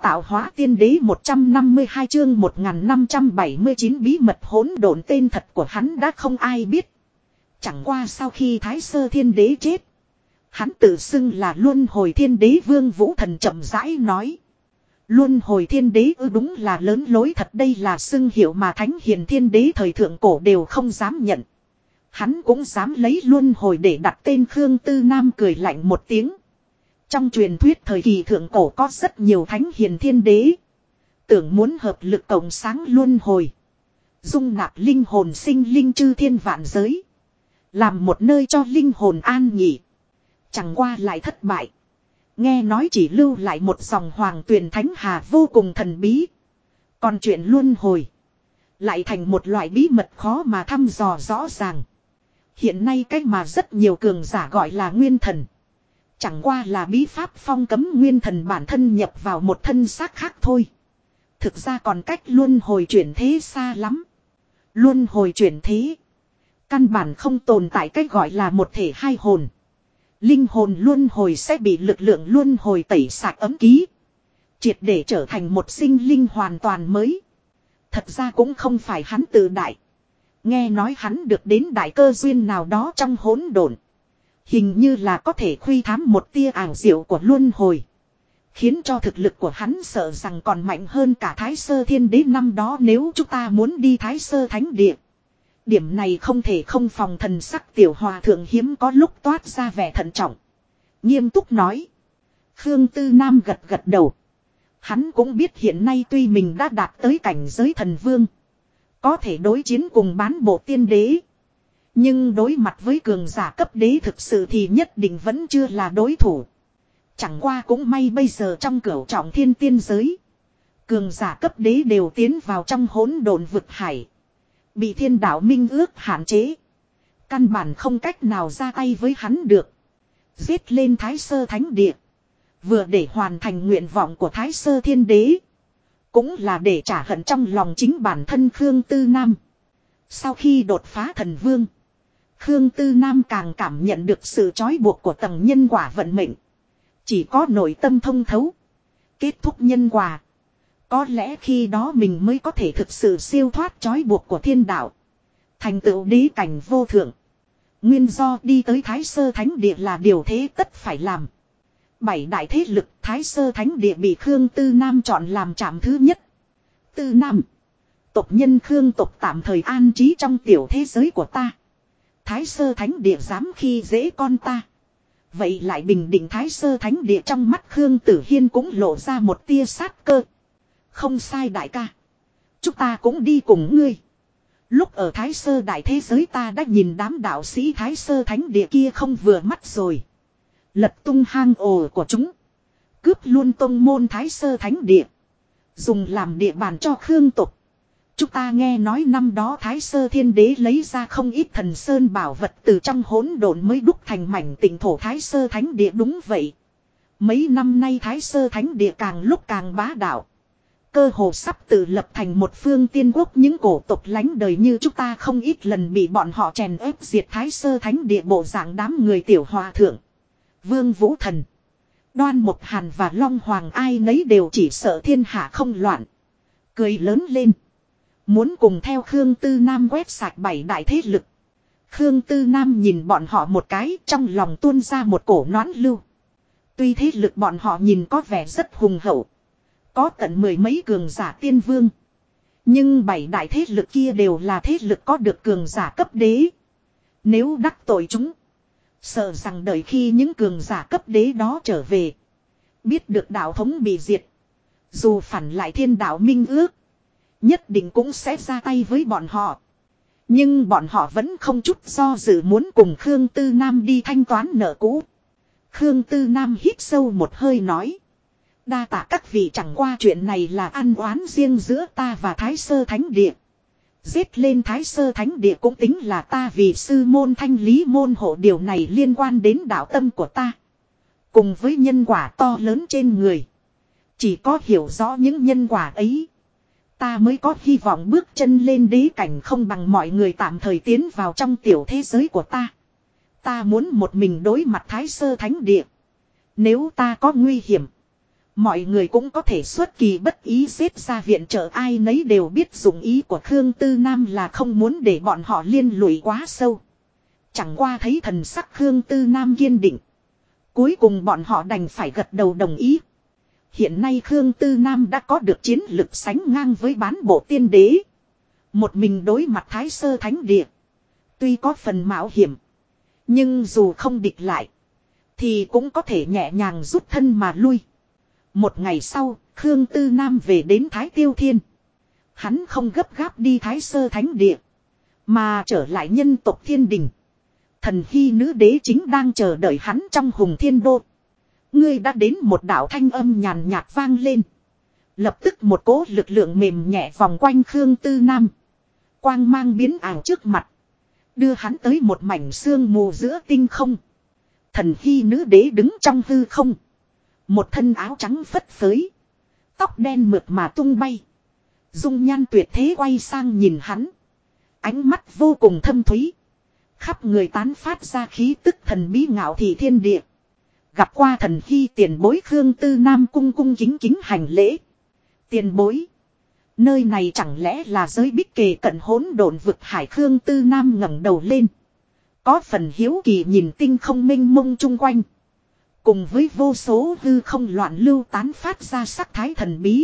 tạo hóa tiên đế 152 chương 1579 bí mật hỗn độn, tên thật của hắn đã không ai biết. Chẳng qua sau khi Thái Sơ Thiên Đế chết, hắn tự xưng là Luân Hồi Thiên Đế. Vương Vũ Thần chậm rãi nói. Luân Hồi Thiên Đế đúng là lớn lối thật, đây là xưng hiệu mà Thánh Hiền Thiên Đế thời thượng cổ đều không dám nhận. Hắn cũng dám lấy Luân Hồi để đặt tên. Khương Tư Nam cười lạnh một tiếng. Trong truyền thuyết thời kỳ thượng cổ có rất nhiều Thánh Hiền Thiên Đế tưởng muốn hợp lực cộng sáng Luân Hồi, dung nạp linh hồn sinh linh chư thiên vạn giới, làm một nơi cho linh hồn an nghỉ. Chẳng qua lại thất bại. Nghe nói chỉ lưu lại một dòng hoàng tuyền thánh hà vô cùng thần bí. Còn chuyện Luân Hồi lại thành một loại bí mật khó mà thăm dò rõ ràng. Hiện nay cách mà rất nhiều cường giả gọi là nguyên thần, chẳng qua là bí pháp phong cấm nguyên thần bản thân nhập vào một thân xác khác thôi. Thực ra còn cách luân hồi chuyển thế xa lắm. Luân hồi chuyển thế căn bản không tồn tại cách gọi là một thể hai hồn. Linh hồn luân hồi sẽ bị lực lượng luân hồi tẩy sạch ấm ký, triệt để trở thành một sinh linh hoàn toàn mới. Thật ra cũng không phải hắn tự đại. Nghe nói hắn được đến đại cơ duyên nào đó trong hỗn độn, hình như là có thể khuy thám một tia ảo diệu của luân hồi, khiến cho thực lực của hắn sợ rằng còn mạnh hơn cả Thái Sơ Thiên Đế năm đó. Nếu chúng ta muốn đi Thái Sơ Thánh Địa, điểm này không thể không phòng. Thần sắc tiểu hòa thượng hiếm có lúc toát ra vẻ thận trọng, nghiêm túc nói. Khương Tư Nam gật gật đầu. Hắn cũng biết hiện nay tuy mình đã đạt tới cảnh giới thần vương, có thể đối chiến cùng bán bộ tiên đế, nhưng đối mặt với cường giả cấp đế thực sự thì nhất định vẫn chưa là đối thủ. Chẳng qua cũng may bây giờ trong cửu trọng thiên tiên giới, cường giả cấp đế đều tiến vào trong hỗn độn vực hải, bị thiên đạo minh ước hạn chế, căn bản không cách nào ra tay với hắn được. Giết lên Thái Sơ Thánh Địa, vừa để hoàn thành nguyện vọng của Thái Sơ Thiên Đế, cũng là để trả hận trong lòng chính bản thân Khương Tư Nam. Sau khi đột phá thần vương, Khương Tư Nam càng cảm nhận được sự trói buộc của tầng nhân quả vận mệnh. Chỉ có nội tâm thông thấu, kết thúc nhân quả, có lẽ khi đó mình mới có thể thực sự siêu thoát trói buộc của thiên đạo, thành tựu đế cảnh vô thượng. Nguyên do đi tới Thái Sơ Thánh Địa là điều thế tất phải làm. 7 đại thế lực Thái Sơ Thánh Địa bị Khương Tư Nam chọn làm trạm thứ nhất. Tư Nam, tộc nhân Khương tộc tạm thời an trí trong tiểu thế giới của ta. Thái Sơ Thánh Địa dám khi dễ con ta, vậy lại bình định Thái Sơ Thánh Địa. Trong mắt Khương Tử Hiên cũng lộ ra một tia sát cơ. Không sai đại ca, chúng ta cũng đi cùng ngươi. Lúc ở Thái Sơ đại thế giới ta đã nhìn đám đạo sĩ Thái Sơ Thánh Địa kia không vừa mắt rồi, lật tung hang ổ của chúng, cướp luôn tông môn Thái Sơ Thánh Địa, dùng làm địa bàn cho Khương tộc. Chúng ta nghe nói năm đó Thái Sơ Thiên Đế lấy ra không ít thần sơn bảo vật từ trong hỗn độn mới đúc thành mảnh tịnh thổ Thái Sơ Thánh Địa. Đúng vậy, mấy năm nay Thái Sơ Thánh Địa càng lúc càng bá đạo, cơ hồ sắp tự lập thành một phương tiên quốc. Những cổ tộc lánh đời như chúng ta không ít lần bị bọn họ chèn ép diệt Thái Sơ Thánh Địa. Bộ dạng đám người tiểu hòa thượng, Vương Vũ Thần, Đoan Mộc Hàn và Long Hoàng ai nấy đều chỉ sợ thiên hạ không loạn, cười lớn lên, muốn cùng theo Khương Tư Nam quét sạch 7 đại thế lực. Khương Tư Nam nhìn bọn họ một cái, trong lòng tuôn ra một cổ noãn lưu. Tuy thế lực bọn họ nhìn có vẻ rất hùng hậu, có tận 10 mấy cường giả tiên vương, nhưng 7 đại thế lực kia đều là thế lực có được cường giả cấp đế. Nếu đắc tội chúng, sợ rằng đợi khi những cường giả cấp đế đó trở về, biết được đạo thống bị diệt, dù phản lại thiên đạo minh ước, nhất định cũng sẽ ra tay với bọn họ. Nhưng bọn họ vẫn không chút do dự muốn cùng Khương Tư Nam đi thanh toán nợ cũ. Khương Tư Nam hít sâu một hơi nói, đa tạ các vị, chẳng qua chuyện này là ăn oán riêng giữa ta và Thái Sơ Thánh Địa. Giết lên Thái Sơ Thánh Địa cũng tính là ta vì sư môn thanh lý môn hộ, điều này liên quan đến đạo tâm của ta, cùng với nhân quả to lớn trên người. Chỉ có hiểu rõ những nhân quả ấy, ta mới có hy vọng bước chân lên đế cảnh. Không bằng mọi người tạm thời tiến vào trong tiểu thế giới của ta. Ta muốn một mình đối mặt Thái Sơ Thánh Địa. Nếu ta có nguy hiểm, Mọi người cũng có thể xuất kỳ bất ý xếp ra viện trợ, ai nấy đều biết dụng ý của Khương Tư Nam là không muốn để bọn họ liên lụy quá sâu. Chẳng qua thấy thần sắc Khương Tư Nam kiên định. Cuối cùng bọn họ đành phải gật đầu đồng ý. Hiện nay Khương Tư Nam đã có được chiến lực sánh ngang với bán bộ tiên đế. Một mình đối mặt Thái Sơ Thánh Địa. Tuy có phần mạo hiểm. Nhưng dù không địch lại. Thì cũng có thể nhẹ nhàng rút thân mà lui. Một ngày sau, Khương Tư Nam về đến Thái Tiêu Thiên. Hắn không gấp gáp đi Thái Sơ Thánh Địa. Mà trở lại nhân tộc Thiên Đình. Thần Hy nữ đế chính đang chờ đợi hắn trong Hùng Thiên Đô. Ngươi đã đến, một đạo thanh âm nhàn nhạt vang lên. Lập tức một cỗ lực lượng mềm nhẹ vòng quanh Khương Tư Nam. Quang mang biến ảo trước mặt. Đưa hắn tới một mảnh sương mù giữa tinh không. Thần Hy nữ đế đứng trong hư không. Một thân áo trắng phất phới. Tóc đen mượt mà tung bay. Dung nhan tuyệt thế quay sang nhìn hắn. Ánh mắt vô cùng thâm thúy. Khắp người tán phát ra khí tức thần bí ngạo thị thiên địa. Gặp qua thần Hy tiền bối Khương Tư Nam cung cung kính kính hành lễ. Tiền bối. Nơi này chẳng lẽ là giới bích kề cận hỗn độn vực hải? Khương Tư Nam ngẩng đầu lên. Có phần hiếu kỳ nhìn tinh không mênh mông chung quanh. Cùng với vô số hư không loạn lưu tán phát ra sắc thái thần bí.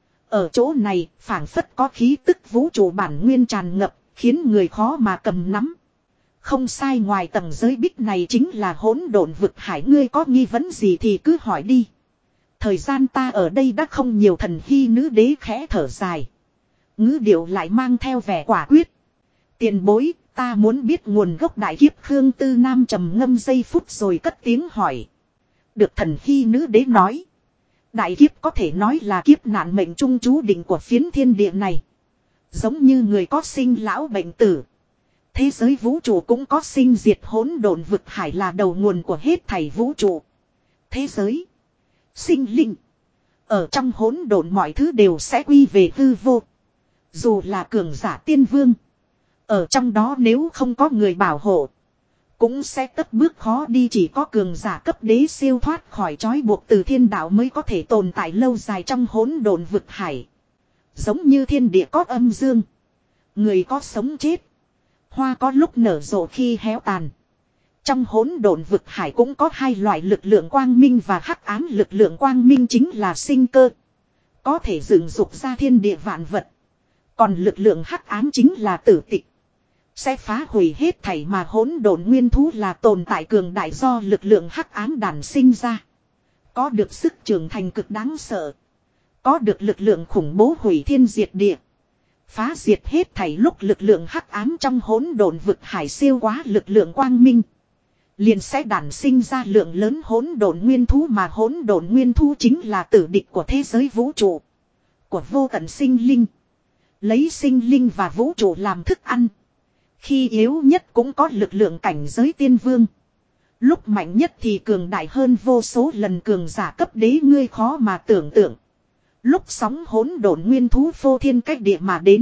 Ở chỗ này phảng phất có khí tức vũ trụ bản nguyên tràn ngập, khiến người khó mà cầm nắm. Không sai, ngoài tầng giới bích này chính là hỗn độn vực hải. Ngươi có nghi vấn gì thì cứ hỏi đi. Thời gian ta ở đây đã không nhiều. Thần Hy nữ đế khẽ thở dài. Ngữ điệu lại mang theo vẻ quả quyết. Tiền bối, ta muốn biết nguồn gốc đại kiếp. Khương Tư Nam trầm ngâm giây phút rồi cất tiếng hỏi. Được thần Hy nữ đế nói. Đại kiếp có thể nói là kiếp nạn mệnh trung chú định của phiến thiên địa này. Giống như người có sinh lão bệnh tử. Thế giới vũ trụ cũng có sinh diệt, hỗn độn vực hải là đầu nguồn của hết thảy vũ trụ. Thế giới. Sinh linh. Ở trong hỗn độn mọi thứ đều sẽ quy về hư vô. Dù là cường giả tiên vương. Ở trong đó nếu không có người bảo hộ. Cũng sẽ tất bước khó đi, chỉ có cường giả cấp đế siêu thoát khỏi trói buộc từ thiên đạo mới có thể tồn tại lâu dài trong hỗn độn vực hải. Giống như thiên địa có âm dương. Người có sống chết. Hoa có lúc nở rộ khi héo tàn. Trong hỗn độn vực hải cũng có hai loại lực lượng, quang minh và hắc ám. Lực lượng quang minh chính là sinh cơ. Có thể dựng dục ra thiên địa vạn vật. Còn lực lượng hắc ám chính là tử tịch. Sẽ phá hủy hết thảy, mà hỗn độn nguyên thú là tồn tại cường đại do lực lượng hắc ám đản sinh ra. Có được sức trưởng thành cực đáng sợ. Có được lực lượng khủng bố hủy thiên diệt địa. Phá diệt hết thảy. Lúc lực lượng hắc ám trong hỗn độn vực hải siêu quá lực lượng quang minh, liền sẽ đản sinh ra lượng lớn hỗn độn nguyên thú, mà hỗn độn nguyên thú chính là tử địch của thế giới vũ trụ, của vô tận sinh linh. Lấy sinh linh và vũ trụ làm thức ăn. Khi yếu nhất cũng có lực lượng cảnh giới tiên vương. Lúc mạnh nhất thì cường đại hơn vô số lần cường giả cấp đế, ngươi khó mà tưởng tượng. Lúc sóng hỗn độn nguyên thú phô thiên cách địa mà đến.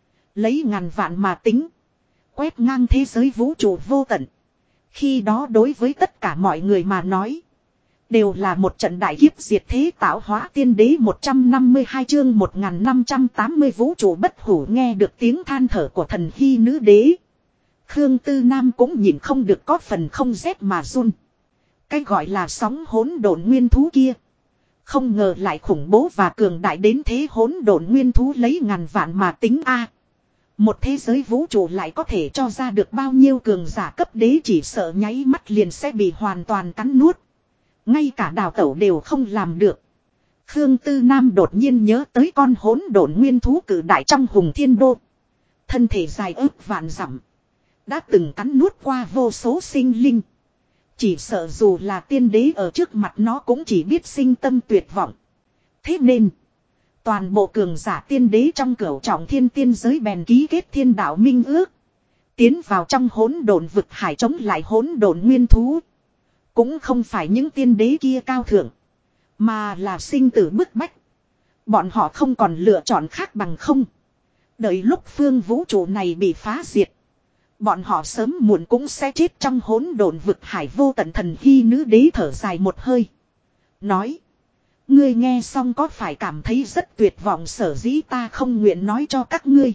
Lấy ngàn vạn mà tính. Quét ngang thế giới vũ trụ vô tận. Khi đó đối với tất cả mọi người mà nói. Đều là một trận đại kiếp diệt thế tạo hóa. Tiên đế 152 chương 1580 vũ trụ bất hủ. Nghe được tiếng than thở của thần Hy nữ đế. Khương Tư Nam cũng nhìn không được có phần không rét mà run. Cái gọi là sóng hỗn độn nguyên thú kia. Không ngờ lại khủng bố và cường đại đến thế. Hỗn độn nguyên thú lấy ngàn vạn mà tính a. Một thế giới vũ trụ lại có thể cho ra được bao nhiêu cường giả cấp đế, chỉ sợ nháy mắt liền sẽ bị hoàn toàn cắn nuốt. Ngay cả đào tẩu đều không làm được. Khương Tư Nam đột nhiên nhớ tới con hỗn độn nguyên thú cử đại trong Hùng Thiên Đô. Thân thể dài ước vạn dặm. Đã từng cắn nuốt qua vô số sinh linh. Chỉ sợ dù là tiên đế ở trước mặt nó cũng chỉ biết sinh tâm tuyệt vọng. Thế nên, toàn bộ cường giả tiên đế trong cửu trọng thiên tiên giới bèn ký kết thiên đạo minh ước. Tiến vào trong hỗn độn vực hải chống lại hỗn độn nguyên thú. Cũng không phải những tiên đế kia cao thượng, mà là sinh tử bức bách. Bọn họ không còn lựa chọn khác bằng không. Đợi lúc phương vũ trụ này bị phá diệt, bọn họ sớm muộn cũng sẽ chết trong hỗn độn vực hải vô tận. Thần Hy nữ đế thở dài một hơi. Nói. Ngươi nghe xong có phải cảm thấy rất tuyệt vọng, sở dĩ ta không nguyện nói cho các ngươi.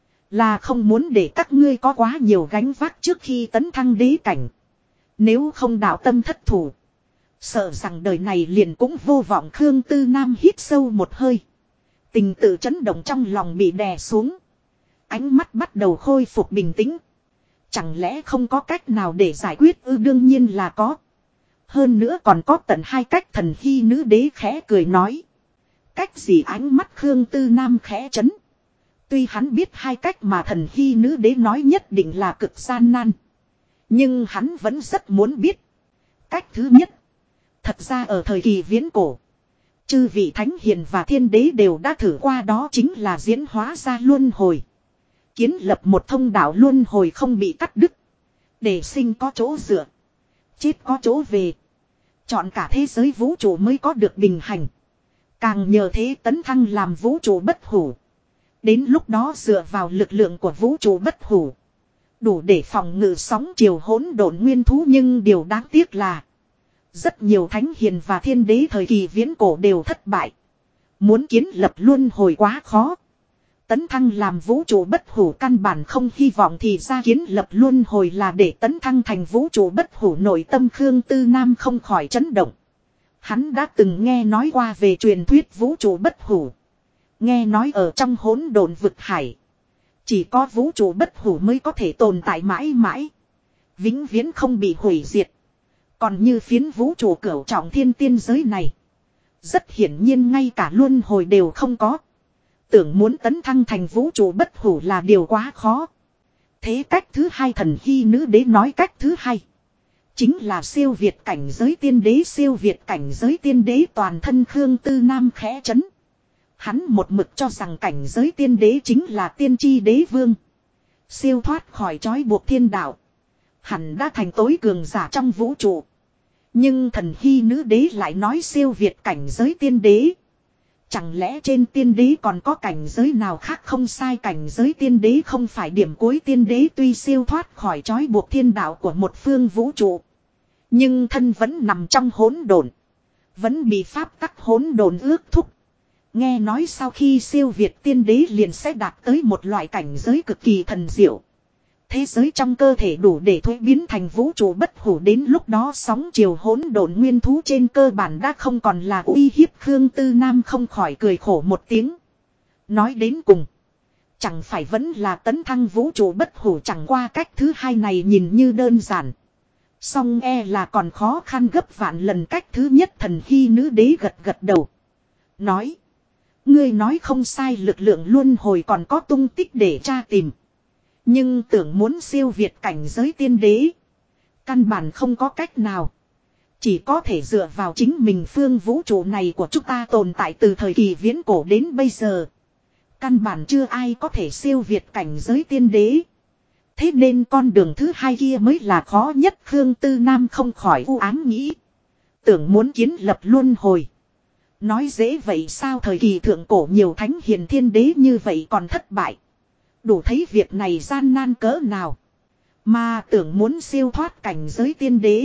Là không muốn để các ngươi có quá nhiều gánh vác trước khi tấn thăng đế cảnh. Nếu không đạo tâm thất thủ. Sợ rằng đời này liền cũng vô vọng. Khương Tư Nam hít sâu một hơi. Tình tự chấn động trong lòng bị đè xuống. Ánh mắt bắt đầu khôi phục bình tĩnh. Chẳng lẽ không có cách nào để giải quyết ư? Đương nhiên là có. Hơn nữa còn có tận 2 cách. Thần Hy nữ đế khẽ cười nói. Cách gì? Ánh mắt Khương Tư Nam khẽ chấn. Tuy hắn biết 2 cách mà Thần Hy nữ đế nói nhất định là cực gian nan. Nhưng hắn vẫn rất muốn biết. Cách thứ nhất. Thật ra ở thời kỳ viễn cổ. Chư vị thánh hiền và thiên đế đều đã thử qua, đó chính là diễn hóa ra luân hồi. Kiến lập một thông đạo luân hồi không bị cắt đứt. Để sinh có chỗ dựa. Chết có chỗ về. Chọn cả thế giới vũ trụ mới có được bình hành. Càng nhờ thế tấn thăng làm vũ trụ bất hủ. Đến lúc đó dựa vào lực lượng của vũ trụ bất hủ. Đủ để phòng ngự sóng chiều hỗn độn nguyên thú. Nhưng điều đáng tiếc là. Rất nhiều thánh hiền và thiên đế thời kỳ viễn cổ đều thất bại. Muốn kiến lập luân hồi quá khó. Tấn thăng làm vũ trụ bất hủ căn bản không hy vọng, thì ra kiến lập luân hồi là để tấn thăng thành vũ trụ bất hủ. Nội tâm Khương Tư Nam không khỏi chấn động. Hắn đã từng nghe nói qua về truyền thuyết vũ trụ bất hủ. Nghe nói ở trong hỗn độn vực hải. Chỉ có vũ trụ bất hủ mới có thể tồn tại mãi mãi. Vĩnh viễn không bị hủy diệt. Còn như phiến vũ trụ cửu trọng thiên tiên giới này. Rất hiển nhiên ngay cả luân hồi đều không có. Tưởng muốn tấn thăng thành vũ trụ bất hủ là điều quá khó. Thế cách thứ 2, Thần Hy nữ đế nói cách thứ 2. Chính là siêu việt cảnh giới tiên đế. Siêu việt cảnh giới tiên đế. Toàn thân Khương Tư Nam khẽ chấn. Hắn một mực cho rằng cảnh giới tiên đế chính là tiên tri đế vương. Siêu thoát khỏi trói buộc thiên đạo. Hẳn đã thành tối cường giả trong vũ trụ. Nhưng Thần Hy nữ đế lại nói siêu việt cảnh giới tiên đế. Chẳng lẽ trên tiên đế còn có cảnh giới nào khác? Không sai, cảnh giới tiên đế không phải điểm cuối. Tiên đế tuy siêu thoát khỏi trói buộc thiên đạo của một phương vũ trụ. Nhưng thân vẫn nằm trong hỗn độn. Vẫn bị pháp tắc hỗn độn ước thúc. Nghe nói sau khi siêu việt tiên đế liền sẽ đạt tới một loại cảnh giới cực kỳ thần diệu. Thế giới trong cơ thể đủ để thuế biến thành vũ trụ bất hủ. Đến lúc đó sóng chiều hỗn độn nguyên thú trên cơ bản đã không còn là uy hiếp. Khương Tư Nam không khỏi cười khổ một tiếng. Nói đến cùng. Chẳng phải vẫn là tấn thăng vũ trụ bất hủ. Chẳng qua cách thứ 2 này nhìn như đơn giản. Song là còn khó khăn gấp vạn lần. Cách thứ nhất. Thần Hy nữ đế gật gật đầu. Nói. Ngươi nói không sai, lực lượng luân hồi còn có tung tích để tra tìm. Nhưng tưởng muốn siêu việt cảnh giới tiên đế. Căn bản không có cách nào. Chỉ có thể dựa vào chính mình. Phương vũ trụ này của chúng ta tồn tại từ thời kỳ viễn cổ đến bây giờ. Căn bản chưa ai có thể siêu việt cảnh giới tiên đế. Thế nên con đường thứ 2 kia mới là khó nhất. Khương Tư Nam không khỏi u ám nghĩ. Tưởng muốn kiến lập luân hồi. Nói dễ vậy sao? Thời kỳ thượng cổ nhiều thánh hiền thiên đế như vậy còn thất bại. Đủ thấy việc này gian nan cỡ nào. Mà tưởng muốn siêu thoát cảnh giới tiên đế.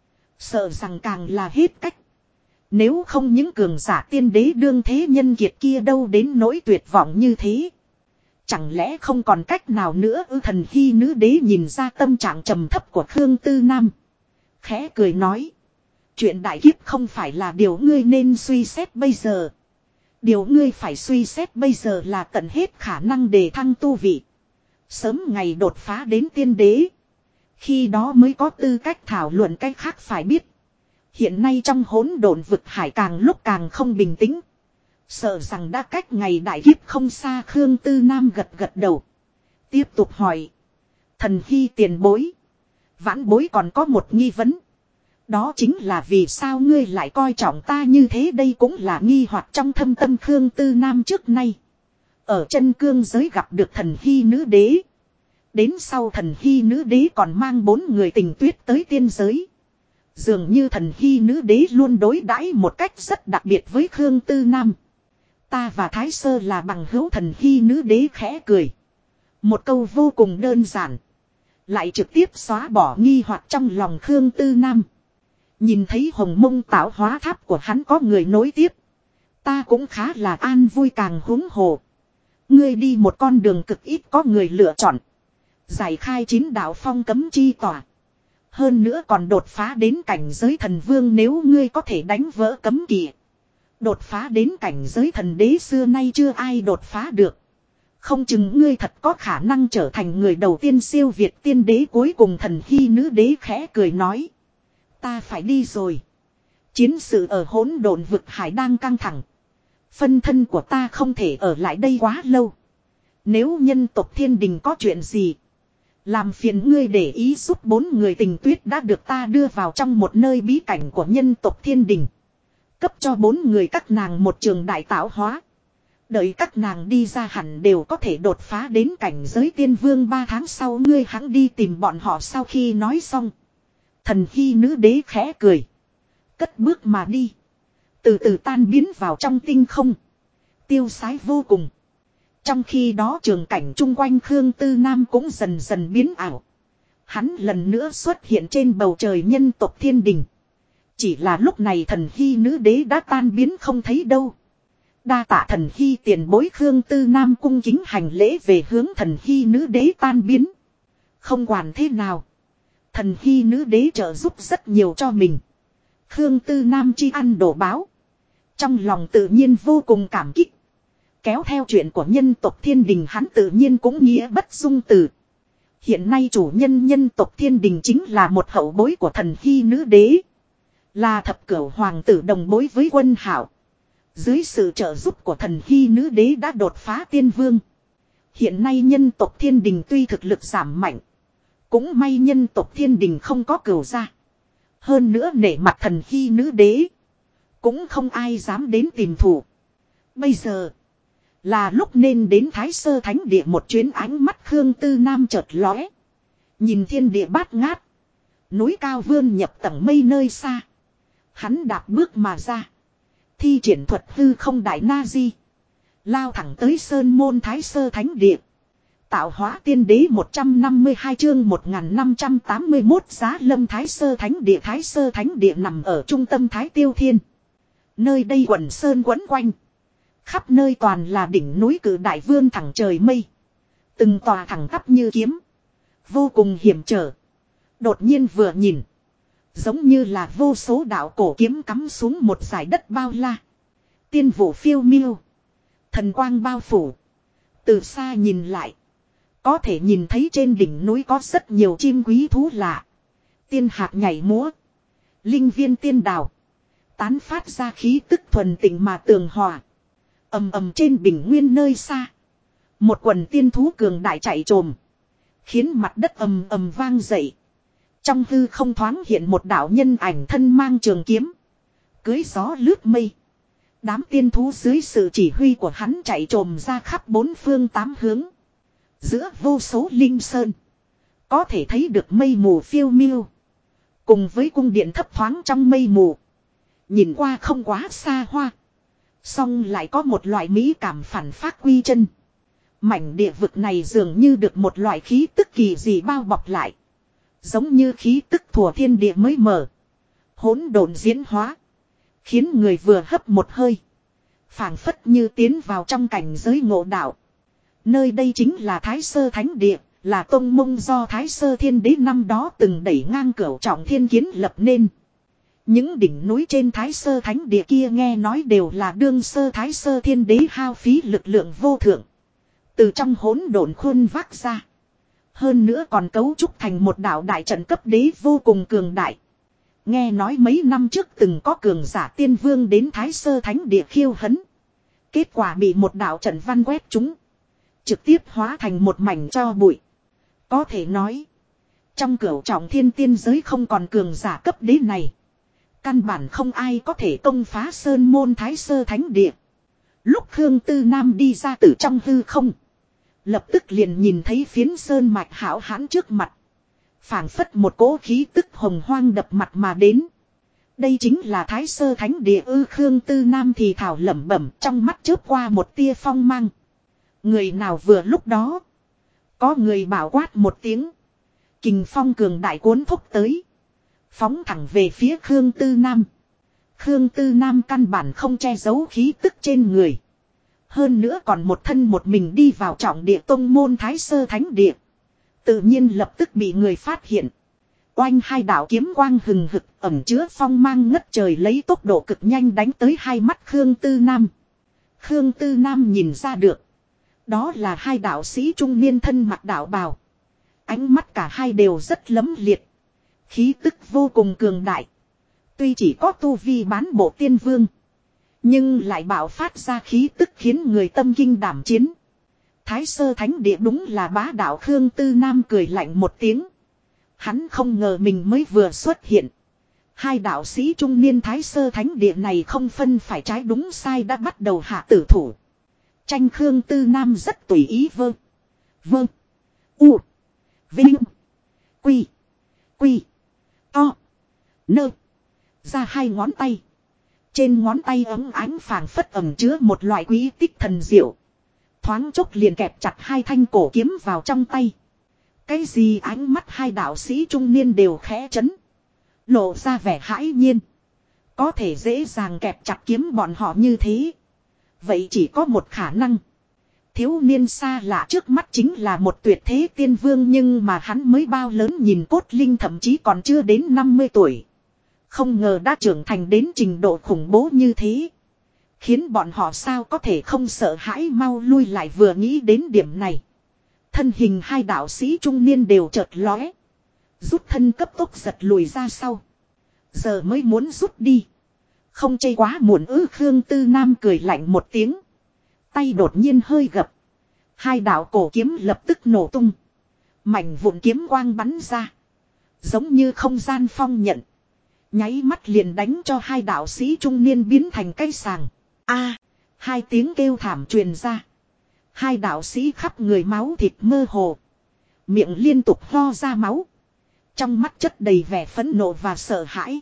Sợ rằng càng là hết cách. Nếu không những cường giả tiên đế đương thế nhân kiệt kia đâu đến nỗi tuyệt vọng như thế. Chẳng lẽ không còn cách nào nữa ư? Thần Hy nữ đế nhìn ra tâm trạng trầm thấp của Khương Tư Nam. Khẽ cười nói. Chuyện đại kiếp không phải là điều ngươi nên suy xét bây giờ. Điều ngươi phải suy xét bây giờ là tận hết khả năng đề thăng tu vị. Sớm ngày đột phá đến tiên đế. Khi đó mới có tư cách thảo luận cách khác. Phải biết. Hiện nay trong hỗn độn vực hải càng lúc càng không bình tĩnh. Sợ rằng đã cách ngày đại kiếp không xa. Khương Tư Nam gật gật đầu. Tiếp tục hỏi. Thần Hy tiền bối. Vãn bối còn có một nghi vấn. Đó chính là vì sao ngươi lại coi trọng ta như thế? Đây cũng là nghi hoặc trong thâm tâm Khương Tư Nam trước nay. Ở chân cương giới gặp được Thần Hy nữ đế. Đến sau Thần Hy nữ đế còn mang 4 người tình tuyết tới tiên giới. Dường như Thần Hy nữ đế luôn đối đãi một cách rất đặc biệt với Khương Tư Nam. Ta và Thái Sơ là bằng hữu. Thần Hy nữ đế khẽ cười. Một câu vô cùng đơn giản. Lại trực tiếp xóa bỏ nghi hoặc trong lòng Khương Tư Nam. Nhìn thấy hồng mông tạo hóa tháp của hắn có người nối tiếp. Ta cũng khá là an vui càng huống hồ. Ngươi đi một con đường cực ít có người lựa chọn. Giải khai 9 đạo phong cấm chi tỏa. Hơn nữa còn đột phá đến cảnh giới thần vương nếu ngươi có thể đánh vỡ cấm kỵ. Đột phá đến cảnh giới thần đế xưa nay chưa ai đột phá được. Không chừng ngươi thật có khả năng trở thành người đầu tiên siêu việt tiên đế cuối cùng. Thần hy nữ đế khẽ cười nói. Ta phải đi rồi. Chiến sự ở hỗn độn vực hải đang căng thẳng. Phân thân của ta không thể ở lại đây quá lâu. Nếu nhân tộc thiên đình có chuyện gì. Làm phiền ngươi để ý giúp 4 người Tình Tuyết đã được ta đưa vào trong một nơi bí cảnh của nhân tộc thiên đình. Cấp cho 4 người các nàng một trường đại tạo hóa. Đợi các nàng đi ra hẳn đều có thể đột phá đến cảnh giới tiên vương 3 tháng sau ngươi hãng đi tìm bọn họ. Sau khi nói xong. Thần hy nữ đế khẽ cười. Cất bước mà đi. Từ từ tan biến vào trong tinh không. Tiêu sái vô cùng. Trong khi đó trường cảnh chung quanh Khương Tư Nam cũng dần dần biến ảo. Hắn lần nữa xuất hiện trên bầu trời nhân tộc thiên đình. Chỉ là lúc này thần hy nữ đế đã tan biến không thấy đâu. Đa tạ thần hy tiền bối. Khương Tư Nam cung kính hành lễ về hướng thần hy nữ đế tan biến. Không quản thế nào. Thần hy nữ đế trợ giúp rất nhiều cho mình. Khương Tư Nam tri ăn đổ báo. Trong lòng tự nhiên vô cùng cảm kích. Kéo theo chuyện của nhân tộc thiên đình hắn tự nhiên cũng nghĩa bất dung từ. Hiện nay chủ nhân nhân tộc thiên đình chính là một hậu bối của thần hy nữ đế. Là thập cửu hoàng tử đồng bối với Quân Hạo. Dưới sự trợ giúp của thần hy nữ đế đã đột phá tiên vương. Hiện nay nhân tộc thiên đình tuy thực lực giảm mạnh. Cũng may nhân tộc thiên đình không có cửu gia. Hơn nữa nể mặt thần hy nữ đế. Cũng không ai dám đến tìm thủ. Bây giờ. Là lúc nên đến Thái Sơ Thánh Địa một chuyến. Ánh mắt Khương Tư Nam chợt lóe. Nhìn thiên địa bát ngát. Núi cao vươn nhập tầng mây nơi xa. Hắn đạp bước mà ra. Thi triển thuật hư không đại na di. Lao thẳng tới Sơn Môn Thái Sơ Thánh Địa. Tạo hóa tiên đế 152 chương 1581 giá lâm Thái Sơ Thánh Địa. Thái Sơ Thánh Địa nằm ở trung tâm Thái Tiêu Thiên. Nơi đây quần sơn quấn quanh. Khắp nơi toàn là đỉnh núi cử đại vươn thẳng trời mây. Từng tòa thẳng tắp như kiếm. Vô cùng hiểm trở. Đột nhiên vừa nhìn. Giống như là vô số đạo cổ kiếm cắm xuống một dải đất bao la. Tiên vụ phiêu miêu. Thần quang bao phủ. Từ xa nhìn lại. Có thể nhìn thấy trên đỉnh núi có rất nhiều chim quý thú lạ. Tiên hạc nhảy múa. Linh viên tiên đào. Tán phát ra khí tức thuần tịnh mà tường hòa. Ầm ầm trên bình nguyên nơi xa. Một quần tiên thú cường đại chạy trồm. Khiến mặt đất ầm ầm vang dậy. Trong hư không thoáng hiện một đạo nhân ảnh thân mang trường kiếm. Cưới gió lướt mây. Đám tiên thú dưới sự chỉ huy của hắn chạy trồm ra khắp 4 phương 8 hướng. Giữa vô số linh sơn. Có thể thấy được mây mù phiêu miêu. Cùng với cung điện thấp thoáng trong mây mù. Nhìn qua không quá xa hoa. Song lại có một loại mỹ cảm phản phát quy chân. Mảnh địa vực này dường như được một loại khí tức kỳ dị bao bọc lại. Giống như khí tức thủa thiên địa mới mở. Hỗn độn diễn hóa. Khiến người vừa hấp một hơi. Phảng phất như tiến vào trong cảnh giới ngộ đạo. Nơi đây chính là Thái Sơ Thánh Địa. Là tông mông do Thái Sơ Thiên Đế năm đó từng đẩy ngang cửu trọng thiên kiến lập nên. Những đỉnh núi trên Thái Sơ Thánh Địa kia nghe nói đều là đương sơ Thái Sơ Thiên Đế hao phí lực lượng vô thượng. Từ trong hỗn độn khuôn vác ra. Hơn nữa còn cấu trúc thành một đạo đại trận cấp đế vô cùng cường đại. Nghe nói mấy năm trước từng có cường giả tiên vương đến Thái Sơ Thánh Địa khiêu hấn. Kết quả bị một đạo trận văn quét trúng. Trực tiếp hóa thành một mảnh tro bụi. Có thể nói. Trong cửu trọng thiên tiên giới không còn cường giả cấp đế này. Căn bản không ai có thể công phá Sơn Môn Thái Sơ Thánh Địa. Lúc Khương Tư Nam đi ra từ trong hư không. Lập tức liền nhìn thấy phiến sơn mạch hảo hãn trước mặt. Phảng phất một cỗ khí tức hồng hoang đập mặt mà đến. Đây chính là Thái Sơ Thánh Địa ư. Khương Tư Nam thì thảo lẩm bẩm trong mắt chớp qua một tia phong mang. Người nào vừa lúc đó. Có người bảo quát một tiếng. Kình phong cường đại cuốn thúc tới. Phóng thẳng về phía Khương Tư Nam. Khương Tư Nam căn bản không che giấu khí tức trên người. Hơn nữa còn một thân một mình đi vào trọng địa tông môn Thái Sơ Thánh Địa. Tự nhiên lập tức bị người phát hiện. Oanh, hai đạo kiếm quang hừng hực ẩn chứa phong mang ngất trời lấy tốc độ cực nhanh đánh tới hai mắt Khương Tư Nam. Khương Tư Nam nhìn ra được. Đó là hai đạo sĩ trung niên thân mặc đạo bào. Ánh mắt cả hai đều rất lấm liệt. Khí tức vô cùng cường đại. Tuy chỉ có tu vi bán bộ tiên vương. Nhưng lại bạo phát ra khí tức khiến người tâm kinh đảm chiến. Thái Sơ Thánh Địa đúng là bá đạo. Khương Tư Nam cười lạnh một tiếng. Hắn không ngờ mình mới vừa xuất hiện. Hai đạo sĩ trung niên Thái Sơ Thánh Địa này không phân phải trái đúng sai đã bắt đầu hạ tử thủ. Tranh Khương Tư Nam rất tùy ý vơ. Vơ. U. Vinh. Quy. Quy. To. Nơ. Ra hai ngón tay. Trên ngón tay ấm ánh phảng phất ẩm chứa một loại quý tích thần diệu. Thoáng chốc liền kẹp chặt hai thanh cổ kiếm vào trong tay. Cái gì ánh mắt hai đạo sĩ trung niên đều khẽ chấn. Lộ ra vẻ hãi nhiên. Có thể dễ dàng kẹp chặt kiếm bọn họ như thế. Vậy chỉ có một khả năng. Thiếu niên xa lạ trước mắt chính là một tuyệt thế tiên vương nhưng mà hắn mới bao lớn nhìn cốt linh thậm chí còn chưa đến 50 tuổi. Không ngờ đã trưởng thành đến trình độ khủng bố như thế. Khiến bọn họ sao có thể không sợ hãi mau lui lại vừa nghĩ đến điểm này. Thân hình hai đạo sĩ trung niên đều chợt lóe. Rút thân cấp tốc giật lùi ra sau. Giờ mới muốn rút đi. Không chây quá muộn Khương Tư Nam cười lạnh một tiếng. Tay đột nhiên hơi gập. Hai đạo cổ kiếm lập tức nổ tung. Mảnh vụn kiếm quang bắn ra. Giống như không gian phong nhận. Nháy mắt liền đánh cho hai đạo sĩ trung niên biến thành cây sàng. A, hai tiếng kêu thảm truyền ra. Hai đạo sĩ khắp người máu thịt mơ hồ. Miệng liên tục ho ra máu. Trong mắt chất đầy vẻ phẫn nộ và sợ hãi.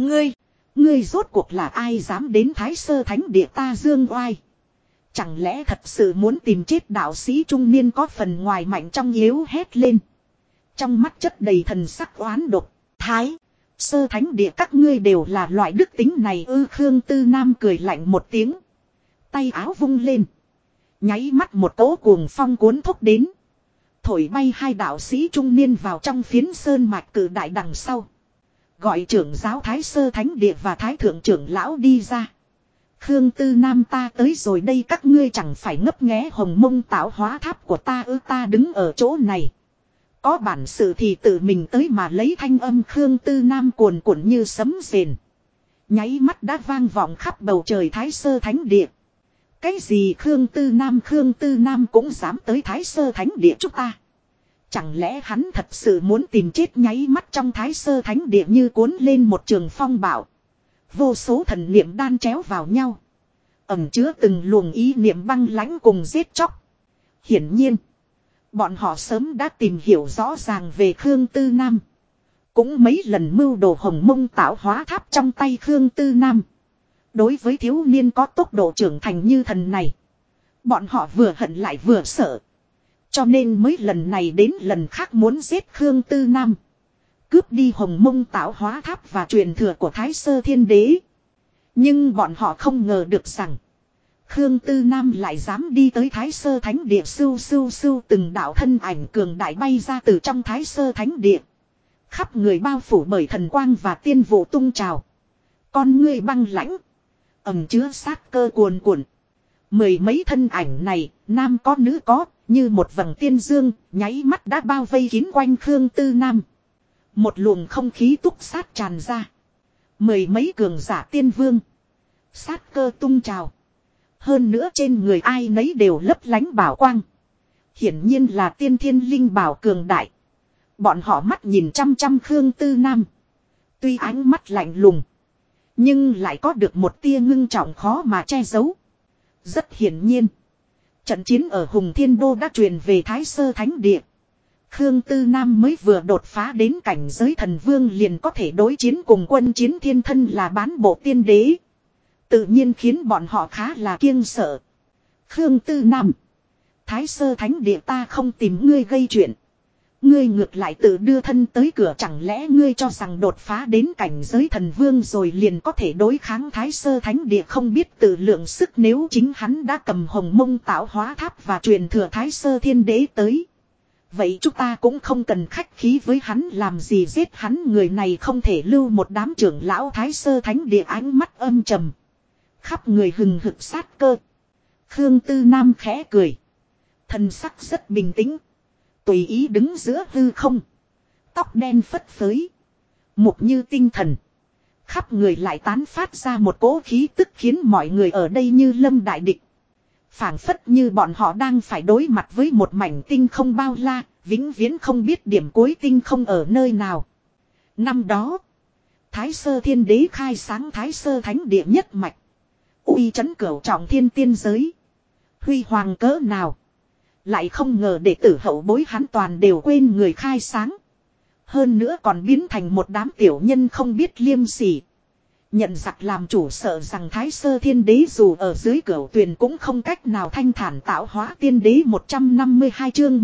Ngươi rốt cuộc là ai dám đến Thái Sơ Thánh Địa ta dương oai. Chẳng lẽ thật sự muốn tìm chết đạo sĩ trung niên có phần ngoài mạnh trong yếu hét lên. Trong mắt chất đầy thần sắc oán độc. Thái Sơ Thánh Địa các ngươi đều là loại đức tính này Khương Tư Nam cười lạnh một tiếng. Tay áo vung lên. Nháy mắt một cỗ cuồng phong cuốn thúc đến. Thổi bay hai đạo sĩ trung niên vào trong phiến sơn mạch cử đại đằng sau. Gọi trưởng giáo Thái Sơ Thánh Địa và Thái Thượng trưởng lão đi ra. Khương Tư Nam ta tới rồi đây các ngươi chẳng phải ngấp nghé hồng mông tạo hóa tháp của ta ta đứng ở chỗ này. Có bản sự thì tự mình tới mà lấy thanh âm Khương Tư Nam cuồn cuộn như sấm rền. Nháy mắt đã vang vọng khắp bầu trời Thái Sơ Thánh Địa. Cái gì Khương Tư Nam cũng dám tới Thái Sơ Thánh Địa chúng ta. Chẳng lẽ hắn thật sự muốn tìm chết nháy mắt trong Thái Sơ Thánh Địa như cuốn lên một trường phong bạo. Vô số thần niệm đan chéo vào nhau. Ẩm chứa từng luồng ý niệm băng lãnh cùng giết chóc. Hiển nhiên. Bọn họ sớm đã tìm hiểu rõ ràng về Khương Tư Nam. Cũng mấy lần mưu đồ hồng mông tạo hóa tháp trong tay Khương Tư Nam. Đối với thiếu niên có tốc độ trưởng thành như thần này. Bọn họ vừa hận lại vừa sợ. Cho nên mới lần này đến lần khác muốn giết Khương Tư Nam. Cướp đi hồng mông tạo hóa tháp và truyền thừa của Thái Sơ Thiên Đế. Nhưng bọn họ không ngờ được rằng. Khương Tư Nam lại dám đi tới Thái Sơ Thánh Địa sưu sưu sưu từng đạo thân ảnh cường đại bay ra từ trong Thái Sơ Thánh Địa. Khắp người bao phủ bởi thần quang và tiên vụ tung trào. Con ngươi băng lãnh. Ẩm chứa sát cơ cuồn cuộn. Mười mấy thân ảnh này, nam có nữ có, như một vầng tiên dương, nháy mắt đã bao vây kín quanh Khương Tư Nam. Một luồng không khí túc sát tràn ra. Mười mấy cường giả tiên vương. Sát cơ tung trào. Hơn nữa trên người ai nấy đều lấp lánh bảo quang. Hiển nhiên là tiên thiên linh bảo cường đại. Bọn họ mắt nhìn chăm chăm Khương Tư Nam. Tuy ánh mắt lạnh lùng. Nhưng lại có được một tia ngưng trọng khó mà che giấu. Rất hiển nhiên. Trận chiến ở Hùng Thiên Đô đã truyền về Thái Sơ Thánh Địa. Khương Tư Nam mới vừa đột phá đến cảnh giới thần vương liền có thể đối chiến cùng quân chiến thiên thân là bán bộ tiên đế. Tự nhiên khiến bọn họ khá là kiêng sợ. Khương Tư Nam. Thái Sơ Thánh Địa ta không tìm ngươi gây chuyện. Ngươi ngược lại tự đưa thân tới cửa, chẳng lẽ ngươi cho rằng đột phá đến cảnh giới thần vương rồi liền có thể đối kháng Thái Sơ Thánh Địa không biết tự lượng sức, nếu chính hắn đã cầm Hồng Mông tạo hóa tháp và truyền thừa Thái Sơ Thiên Đế tới. Vậy chúng ta cũng không cần khách khí với hắn làm gì, giết hắn, người này không thể lưu. Một đám trưởng lão Thái Sơ Thánh Địa ánh mắt âm trầm, khắp người hừng hực sát cơ. Khương Tư Nam khẽ cười, thần sắc rất bình tĩnh, tùy ý đứng giữa hư không, tóc đen phất phới, mục như tinh thần, khắp người lại tán phát ra một cỗ khí tức khiến mọi người ở đây như lâm đại địch. Phảng phất như bọn họ đang phải đối mặt với một mảnh tinh không bao la, vĩnh viễn không biết điểm cuối tinh không ở nơi nào. Năm đó, Thái Sơ Thiên Đế khai sáng Thái Sơ Thánh Địa nhất mạch, uy chấn cửu trọng thiên tiên giới, huy hoàng cỡ nào. Lại không ngờ đệ tử hậu bối hắn toàn đều quên người khai sáng. Hơn nữa còn biến thành một đám tiểu nhân không biết liêm sỉ. Nhận giặc làm chủ, sợ rằng Thái Sơ Thiên Đế dù ở dưới cửu tuyền cũng không cách nào thanh thản tạo hóa. Tiên Đế 152 chương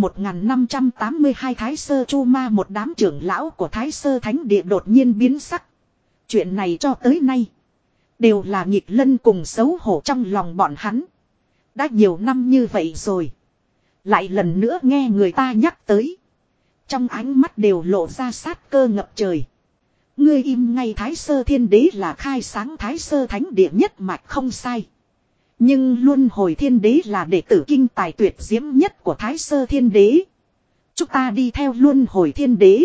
1582 Thái Sơ Chu Ma. Một đám trưởng lão của Thái Sơ Thánh Địa đột nhiên biến sắc. Chuyện này cho tới nay đều là nghịch lân cùng xấu hổ trong lòng bọn hắn. Đã nhiều năm như vậy rồi, lại lần nữa nghe người ta nhắc tới, trong ánh mắt đều lộ ra sát cơ ngập trời. Ngươi im ngay, Thái Sơ Thiên Đế là khai sáng Thái Sơ Thánh Địa nhất mạch không sai. Nhưng Luân Hồi Thiên Đế là đệ tử kinh tài tuyệt diễm nhất của Thái Sơ Thiên Đế. Chúng ta đi theo Luân Hồi Thiên Đế.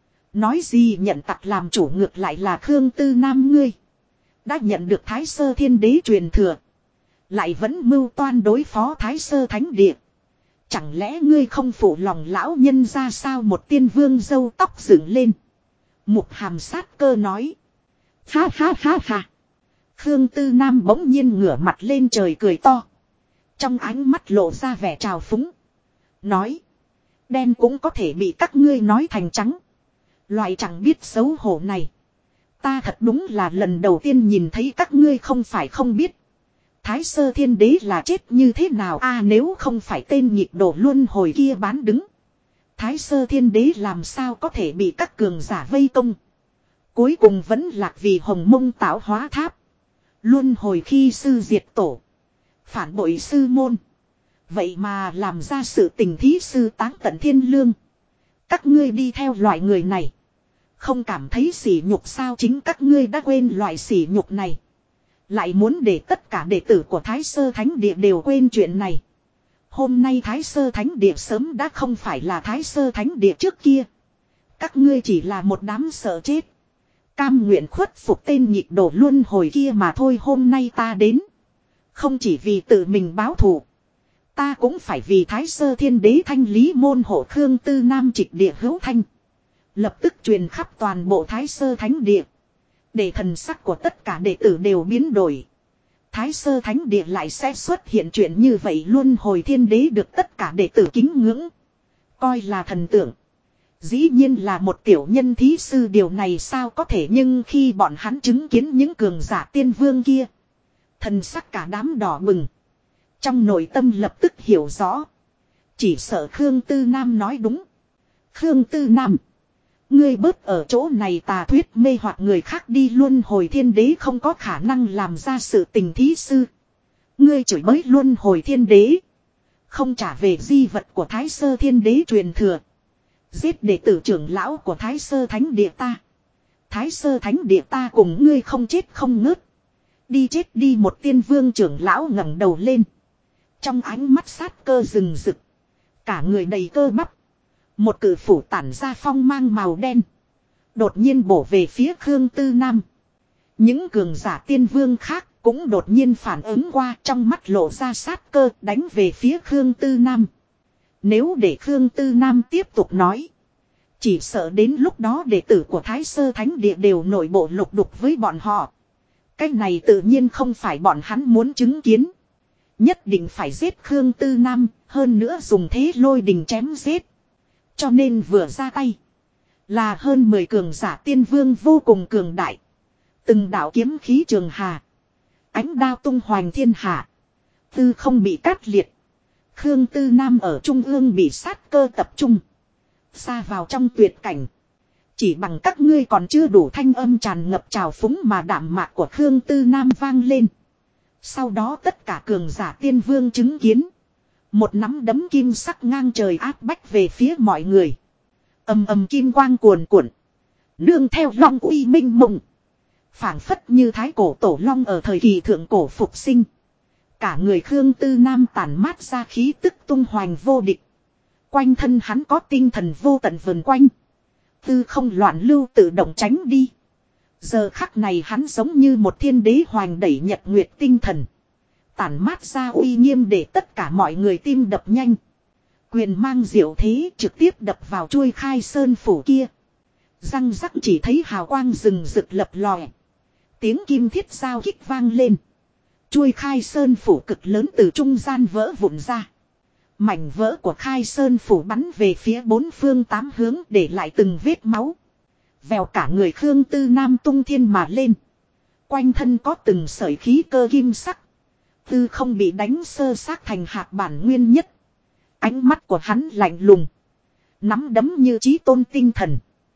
Nói gì nhận tặc làm chủ, ngược lại là Khương Tư Nam ngươi. Đã nhận được Thái Sơ Thiên Đế truyền thừa, lại vẫn mưu toan đối phó Thái Sơ Thánh Địa. Chẳng lẽ ngươi không phụ lòng lão nhân ra sao? Một tiên vương râu tóc dựng lên, mục hàm sát cơ nói. Ha ha ha ha. Khương Tư Nam bỗng nhiên ngửa mặt lên trời cười to, trong ánh mắt lộ ra vẻ trào phúng. Nói, đen cũng có thể bị các ngươi nói thành trắng. Loại chẳng biết xấu hổ này, ta thật đúng là lần đầu tiên nhìn thấy. Các ngươi không phải không biết Thái Sơ Thiên Đế là chết như thế nào a? Nếu không phải tên nhịp độ luân hồi kia bán đứng, Thái Sơ Thiên Đế làm sao có thể bị các cường giả vây công. Cuối cùng vẫn lạc vì Hồng Mông tạo hóa tháp. Luân hồi khi sư diệt tổ, phản bội sư môn, vậy mà làm ra sự tình thí sư táng tận thiên lương. Các ngươi đi theo loại người này, không cảm thấy sỉ nhục sao? Chính các ngươi đã quên loại sỉ nhục này, lại muốn để tất cả đệ tử của Thái Sơ Thánh Địa đều quên chuyện này. Hôm nay Thái Sơ Thánh Địa sớm đã không phải là Thái Sơ Thánh Địa trước kia. Các ngươi chỉ là một đám sợ chết, cam nguyện khuất phục tên nhịp độ luân hồi kia mà thôi. Hôm nay ta đến, không chỉ vì tự mình báo thù, ta cũng phải vì Thái Sơ Thiên Đế thanh lý môn hộ. Khương Tư Nam trịch địa hữu thanh, lập tức truyền khắp toàn bộ Thái Sơ Thánh Địa, để thần sắc của tất cả đệ tử đều biến đổi. Thái Sơ Thánh Địa lại sẽ xuất hiện chuyện như vậy? Luân Hồi Thiên Đế được tất cả đệ tử kính ngưỡng, coi là thần tượng, dĩ nhiên là một tiểu nhân thí sư, điều này sao có thể? Nhưng khi bọn hắn chứng kiến những cường giả tiên vương kia, thần sắc cả đám đỏ bừng, trong nội tâm lập tức hiểu rõ, chỉ sợ Khương Tư Nam nói đúng. Khương Tư Nam, ngươi bớt ở chỗ này tà thuyết mê hoặc người khác đi. Luân Hồi Thiên Đế không có khả năng làm ra sự tình thí sư. Ngươi chửi bới Luân Hồi Thiên Đế, không trả về di vật của Thái Sơ Thiên Đế truyền thừa, giết đệ tử trưởng lão của Thái Sơ Thánh Địa ta. Thái Sơ Thánh Địa ta cùng ngươi không chết không ngớt. Đi chết đi. Một tiên vương trưởng lão ngẩng đầu lên, trong ánh mắt sát cơ rừng rực, cả người đầy cơ bắp. Một cự phủ tản ra phong mang màu đen, đột nhiên bổ về phía Khương Tư Nam. Những cường giả tiên vương khác cũng đột nhiên phản ứng qua, trong mắt lộ ra sát cơ, đánh về phía Khương Tư Nam. Nếu để Khương Tư Nam tiếp tục nói, chỉ sợ đến lúc đó đệ tử của Thái Sơ Thánh Địa đều nội bộ lục đục với bọn họ. Cái này tự nhiên không phải bọn hắn muốn chứng kiến. Nhất định phải giết Khương Tư Nam, hơn nữa dùng thế lôi đình chém giết. Cho nên vừa ra tay, là hơn 10 cường giả tiên vương vô cùng cường đại. Từng đạo kiếm khí trường hà, ánh đao tung hoành thiên hạ, tư không bị cắt liệt. Khương Tư Nam ở trung ương bị sát cơ tập trung, Xa vào trong tuyệt cảnh. Chỉ bằng các ngươi còn chưa đủ, thanh âm tràn ngập trào phúng mà đạm mạc của Khương Tư Nam vang lên. Sau đó tất cả cường giả tiên vương chứng kiến. Một nắm đấm kim sắc ngang trời áp bách về phía mọi người. Ầm ầm kim quang cuồn cuộn. Nương theo long uy minh mộng. Phảng phất như thái cổ tổ long ở thời kỳ thượng cổ phục sinh. Cả người Khương Tư Nam tản mát ra khí tức tung hoành vô địch. Quanh thân hắn có tinh thần vô tận vần quanh. Tư không loạn lưu tự động tránh đi. Giờ khắc này hắn giống như một thiên đế hoành đẩy nhật nguyệt tinh thần. Tản mát ra uy nghiêm để tất cả mọi người tim đập nhanh. Quyền mang diệu thế trực tiếp đập vào chuôi khai sơn phủ kia. Răng rắc chỉ thấy hào quang rừng rực lập lòe. Tiếng kim thiết giao kích vang lên. Chuôi khai sơn phủ cực lớn từ trung gian vỡ vụn ra. Mảnh vỡ của khai sơn phủ bắn về phía bốn phương tám hướng để lại từng vết máu. Vèo cả người Khương Tư Nam tung thiên mà lên. Quanh thân có từng sợi khí cơ kim sắc. Tư không bị đánh sơ xác thành hạt bản nguyên nhất. Ánh mắt của hắn lạnh lùng. Nắm đấm như chí tôn tinh thần.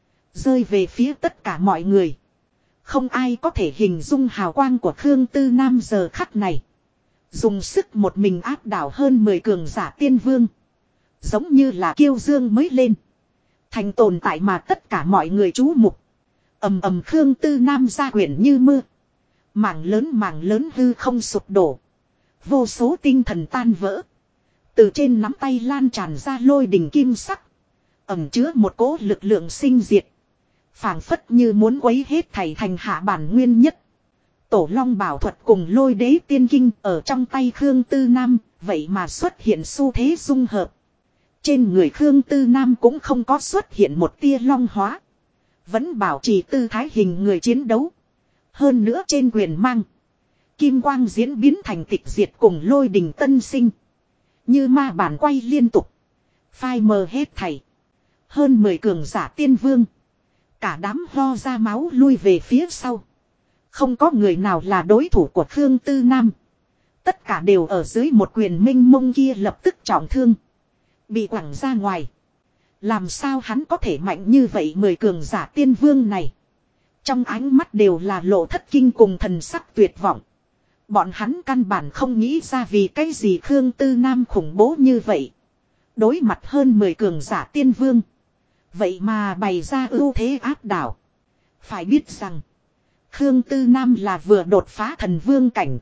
Rơi về phía tất cả mọi người. Không ai có thể hình dung hào quang của Khương Tư Nam giờ khắc này. Dùng sức một mình áp đảo hơn 10 cường giả tiên vương. Giống như là kiêu dương mới lên. Thành tồn tại mà tất cả mọi người chú mục. Ầm ầm Khương Tư Nam ra quyển như mưa. Mảng lớn hư không sụp đổ. Vô số tinh thần tan vỡ. Từ trên nắm tay lan tràn ra lôi đình kim sắc. Ẩm chứa một cỗ lực lượng sinh diệt. Phảng phất như muốn quấy hết thảy thành hạ bản nguyên nhất. Tổ Long bảo thuật cùng lôi đế tiên kinh ở trong tay Khương Tư Nam. Vậy mà xuất hiện xu thế dung hợp. Trên người Khương Tư Nam cũng không có xuất hiện một tia long hóa. Vẫn bảo trì tư thái hình người chiến đấu. Hơn nữa trên quyền mang. Kim quang diễn biến thành tịch diệt cùng lôi đình tân sinh. Như ma bản quay liên tục. Phai mờ hết thảy. Hơn 10 cường giả tiên vương. Cả đám ho ra máu lui về phía sau. Không có người nào là đối thủ của Khương Tư Nam. Tất cả đều ở dưới một quyền minh mông kia lập tức trọng thương. Bị quẳng ra ngoài. Làm sao hắn có thể mạnh như vậy 10 cường giả tiên vương này. Trong ánh mắt đều là lộ thất kinh cùng thần sắc tuyệt vọng. Bọn hắn căn bản không nghĩ ra vì cái gì Khương Tư Nam khủng bố như vậy. Đối mặt hơn 10 cường giả tiên vương. Vậy mà bày ra ưu thế áp đảo. Phải biết rằng. Khương Tư Nam là vừa đột phá thần vương cảnh.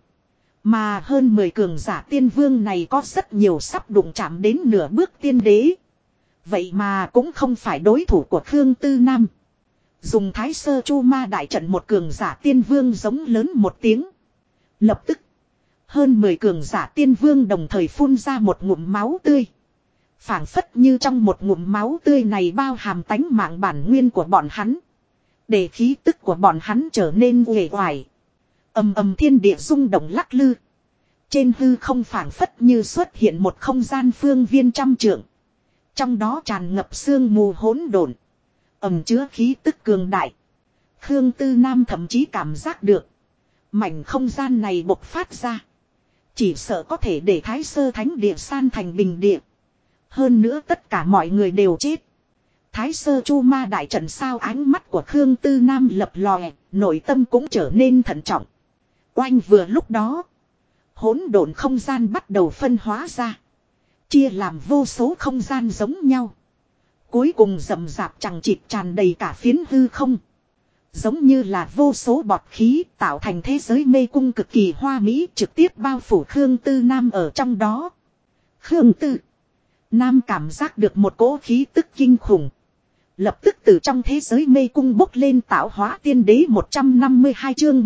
Mà hơn 10 cường giả tiên vương này có rất nhiều sắp đụng chạm đến nửa bước tiên đế. Vậy mà cũng không phải đối thủ của Khương Tư Nam. Dùng Thái Sơ Chu Ma đại trận một cường giả tiên vương giống lớn một tiếng. Lập tức. Hơn 10 cường giả tiên vương đồng thời phun ra một ngụm máu tươi. Phảng phất như trong một ngụm máu tươi này bao hàm tánh mạng bản nguyên của bọn hắn. Để khí tức của bọn hắn trở nên uể oải. Ầm ầm thiên địa rung động lắc lư. Trên hư không phảng phất như xuất hiện một không gian phương viên trăm trượng. Trong đó tràn ngập sương mù hỗn độn. Ẩm chứa khí tức cường đại. Khương Tư Nam thậm chí cảm giác được. Mảnh không gian này bộc phát ra. Chỉ sợ có thể để Thái Sơ Thánh Địa san thành bình địa. Hơn nữa tất cả mọi người đều chết. Thái Sơ Chu Ma đại trận sao, ánh mắt của Khương Tư Nam lập lòe, nội tâm cũng trở nên thận trọng. Oanh vừa lúc đó. Hỗn độn không gian bắt đầu phân hóa ra. Chia làm vô số không gian giống nhau. Cuối cùng rậm rạp chằng chịt tràn đầy cả phiến hư không. Giống như là vô số bọt khí tạo thành thế giới mê cung cực kỳ hoa mỹ, trực tiếp bao phủ Khương Tư Nam ở trong đó. Khương Tư Nam cảm giác được một cỗ khí tức kinh khủng. Lập tức từ trong thế giới mê cung bốc lên, tạo hóa tiên đế 152 chương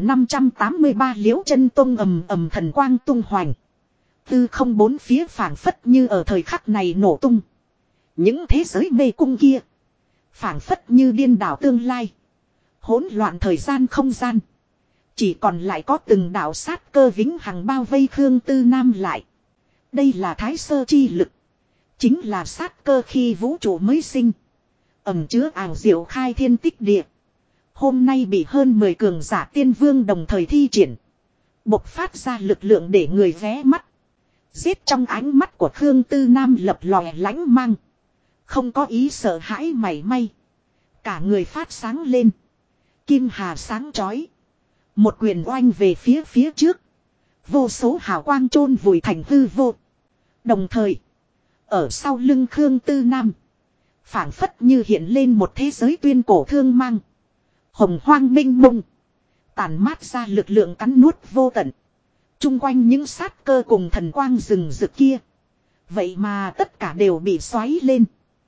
1583 Liễu Chân Tông ầm ầm thần quang tung hoành. Tư không bốn phía phảng phất như ở thời khắc này nổ tung. Những thế giới mê cung kia phảng phất như điên đảo tương lai. Hỗn loạn thời gian không gian. Chỉ còn lại có từng đạo sát cơ vĩnh hằng bao vây Khương Tư Nam lại. Đây là Thái Sơ chi lực. Chính là sát cơ khi vũ trụ mới sinh. Ẩm chứa ảo diệu khai thiên tích địa. Hôm nay bị hơn 10 cường giả tiên vương đồng thời thi triển. Bộc phát ra lực lượng để người ghé mắt. Giết trong ánh mắt của Khương Tư Nam lập lòe lánh mang. Không có ý sợ hãi mảy may. Cả người phát sáng lên. Kim hà sáng chói. Một quyền oanh về phía trước. Vô số hào quang chôn vùi thành hư vô. Đồng thời. Ở sau lưng Khương Tư Nam. Phảng phất như hiện lên một thế giới tuyên cổ thương mang. Hồng hoang minh mông. Tàn mát ra lực lượng cắn nuốt vô tận. Trung quanh những sát cơ cùng thần quang rừng rực kia. Vậy mà tất cả đều bị xoáy lên.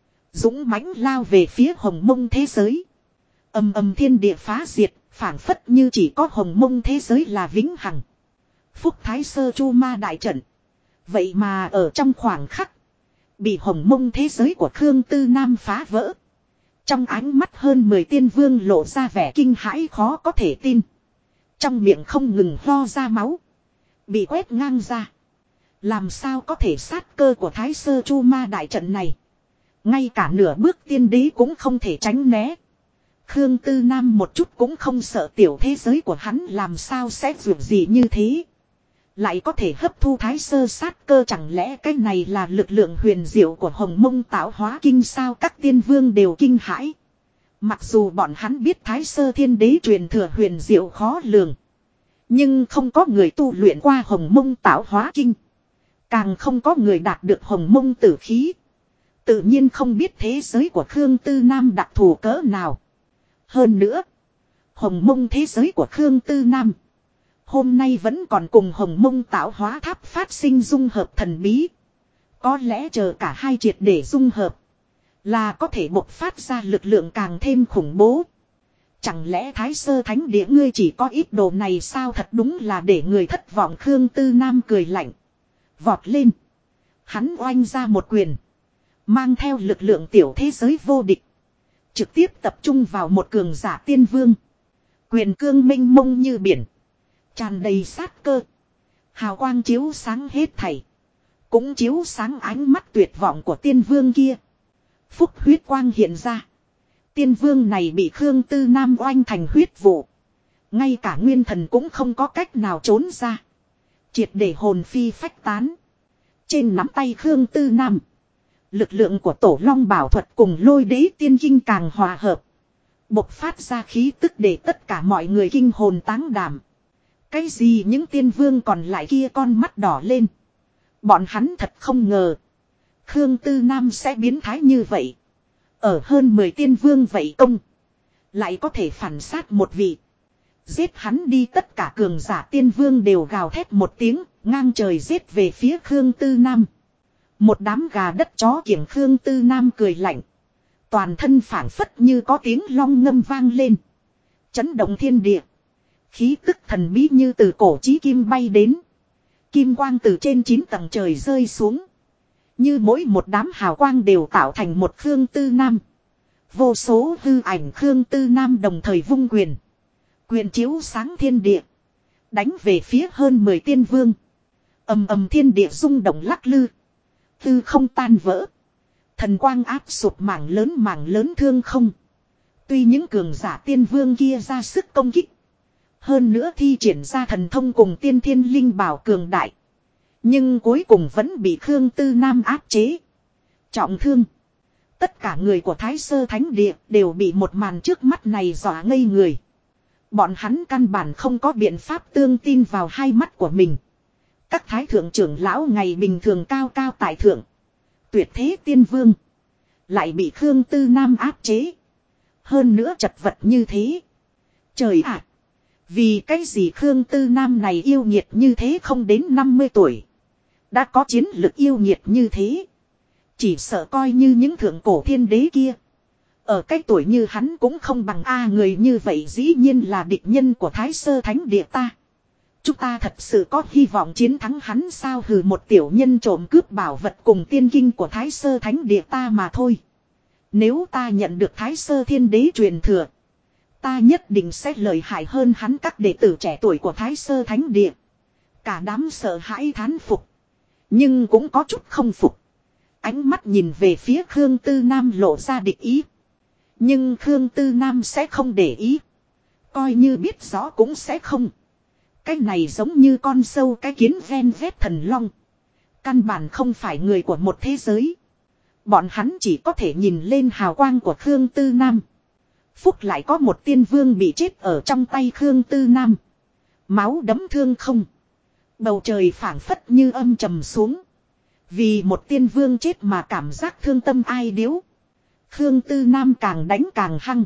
Dũng mãnh lao về phía hồng mông thế giới. Ầm ầm thiên địa phá diệt. Phảng phất như chỉ có hồng mông thế giới là vĩnh hằng. Phúc Thái Sơ Chu Ma đại trận. Vậy mà ở trong khoảng khắc. Bị hồng mông thế giới của Khương Tư Nam phá vỡ. Trong ánh mắt hơn 10 tiên vương lộ ra vẻ kinh hãi khó có thể tin. Trong miệng không ngừng ho ra máu. Bị quét ngang ra. Làm sao có thể sát cơ của Thái Sơ Chu Ma đại trận này. Ngay cả nửa bước tiên đế cũng không thể tránh né. Khương Tư Nam một chút cũng không sợ tiểu thế giới của hắn làm sao sẽ dường gì như thế. Lại có thể hấp thu Thái Sơ sát cơ, chẳng lẽ cái này là lực lượng huyền diệu của Hồng Mông tạo hóa kinh sao? Các tiên vương đều kinh hãi. Mặc dù bọn hắn biết Thái Sơ thiên đế truyền thừa huyền diệu khó lường. Nhưng không có người tu luyện qua Hồng Mông tạo hóa kinh. Càng không có người đạt được Hồng Mông tử khí. Tự nhiên không biết thế giới của Khương Tư Nam đặc thù cỡ nào. Hơn nữa, Hồng Mông thế giới của Khương Tư Nam hôm nay vẫn còn cùng Hồng Mông tạo hóa tháp phát sinh dung hợp thần bí. Có lẽ chờ cả hai triệt để dung hợp, là có thể bộc phát ra lực lượng càng thêm khủng bố. Chẳng lẽ Thái Sơ Thánh Địa ngươi chỉ có ít đồ này sao? Thật đúng là để người thất vọng. Khương Tư Nam cười lạnh. Vọt lên. Hắn oanh ra một quyền. Mang theo lực lượng tiểu thế giới vô địch. Trực tiếp tập trung vào một cường giả tiên vương. Quyền cương minh mông như biển. Tràn đầy sát cơ. Hào quang chiếu sáng hết thảy. Cũng chiếu sáng ánh mắt tuyệt vọng của tiên vương kia. Phúc huyết quang hiện ra. Tiên vương này bị Khương Tư Nam oanh thành huyết vụ. Ngay cả nguyên thần cũng không có cách nào trốn ra. Triệt để hồn phi phách tán. Trên nắm tay Khương Tư Nam. Lực lượng của Tổ Long Bảo Thuật cùng Lôi Đế Tiên Kinh càng hòa hợp. Bộc phát ra khí tức để tất cả mọi người kinh hồn táng đảm. Cái gì những tiên vương còn lại kia con mắt đỏ lên. Bọn hắn thật không ngờ. Khương Tư Nam sẽ biến thái như vậy. Ở hơn 10 tiên vương vậy công. Lại có thể phản sát một vị. Giết hắn đi, tất cả cường giả tiên vương đều gào thét một tiếng. Ngang trời giết về phía Khương Tư Nam. Một đám gà đất chó kiểng. Khương Tư Nam cười lạnh. Toàn thân phảng phất như có tiếng long ngâm vang lên. Chấn động thiên địa. Khí tức thần bí như từ cổ chí kim bay đến. Kim quang từ trên 9 tầng trời rơi xuống. Như mỗi một đám hào quang đều tạo thành một Khương Tư Nam. Vô số hư ảnh Khương Tư Nam đồng thời vung quyền. Quyền chiếu sáng thiên địa. Đánh về phía hơn 10 tiên vương. Ầm ầm thiên địa rung động lắc lư. Tư không tan vỡ. Thần quang áp sụp mảng lớn thương không. Tuy những cường giả tiên vương kia ra sức công kích. Hơn nữa thi triển ra thần thông cùng tiên thiên linh bảo cường đại. Nhưng cuối cùng vẫn bị Khương Tư Nam áp chế. Trọng thương. Tất cả người của Thái Sơ Thánh Địa đều bị một màn trước mắt này dọa ngây người. Bọn hắn căn bản không có biện pháp tương tin vào hai mắt của mình. Các thái thượng trưởng lão ngày bình thường cao cao tại thượng. Tuyệt thế tiên vương. Lại bị Khương Tư Nam áp chế. Hơn nữa chật vật như thế. Trời ạ! Vì cái gì Khương Tư Nam này yêu nghiệt như thế, không đến 50 tuổi. Đã có chiến lực yêu nghiệt như thế. Chỉ sợ coi như những thượng cổ thiên đế kia. Ở cái tuổi như hắn cũng không bằng người như vậy dĩ nhiên là địch nhân của Thái Sơ Thánh Địa ta. Chúng ta thật sự có hy vọng chiến thắng hắn sao? Hừ, một tiểu nhân trộm cướp bảo vật cùng tiên kinh của Thái Sơ Thánh Địa ta mà thôi. Nếu ta nhận được Thái Sơ Thiên Đế truyền thừa, ta nhất định sẽ lợi hại hơn hắn. Các đệ tử trẻ tuổi của Thái Sơ Thánh Địa cả đám sợ hãi thán phục. Nhưng cũng có chút không phục. Ánh mắt nhìn về phía Khương Tư Nam lộ ra địch ý. Nhưng Khương Tư Nam sẽ không để ý. Coi như biết rõ cũng sẽ không. Cái này giống như con sâu cái kiến ven vét thần long. Căn bản không phải người của một thế giới. Bọn hắn chỉ có thể nhìn lên hào quang của Khương Tư Nam. Phúc lại có một tiên vương bị chết ở trong tay Khương Tư Nam. Máu đấm thương không. Bầu trời phảng phất như âm trầm xuống. Vì một tiên vương chết mà cảm giác thương tâm ai điếu. Khương Tư Nam càng đánh càng hăng.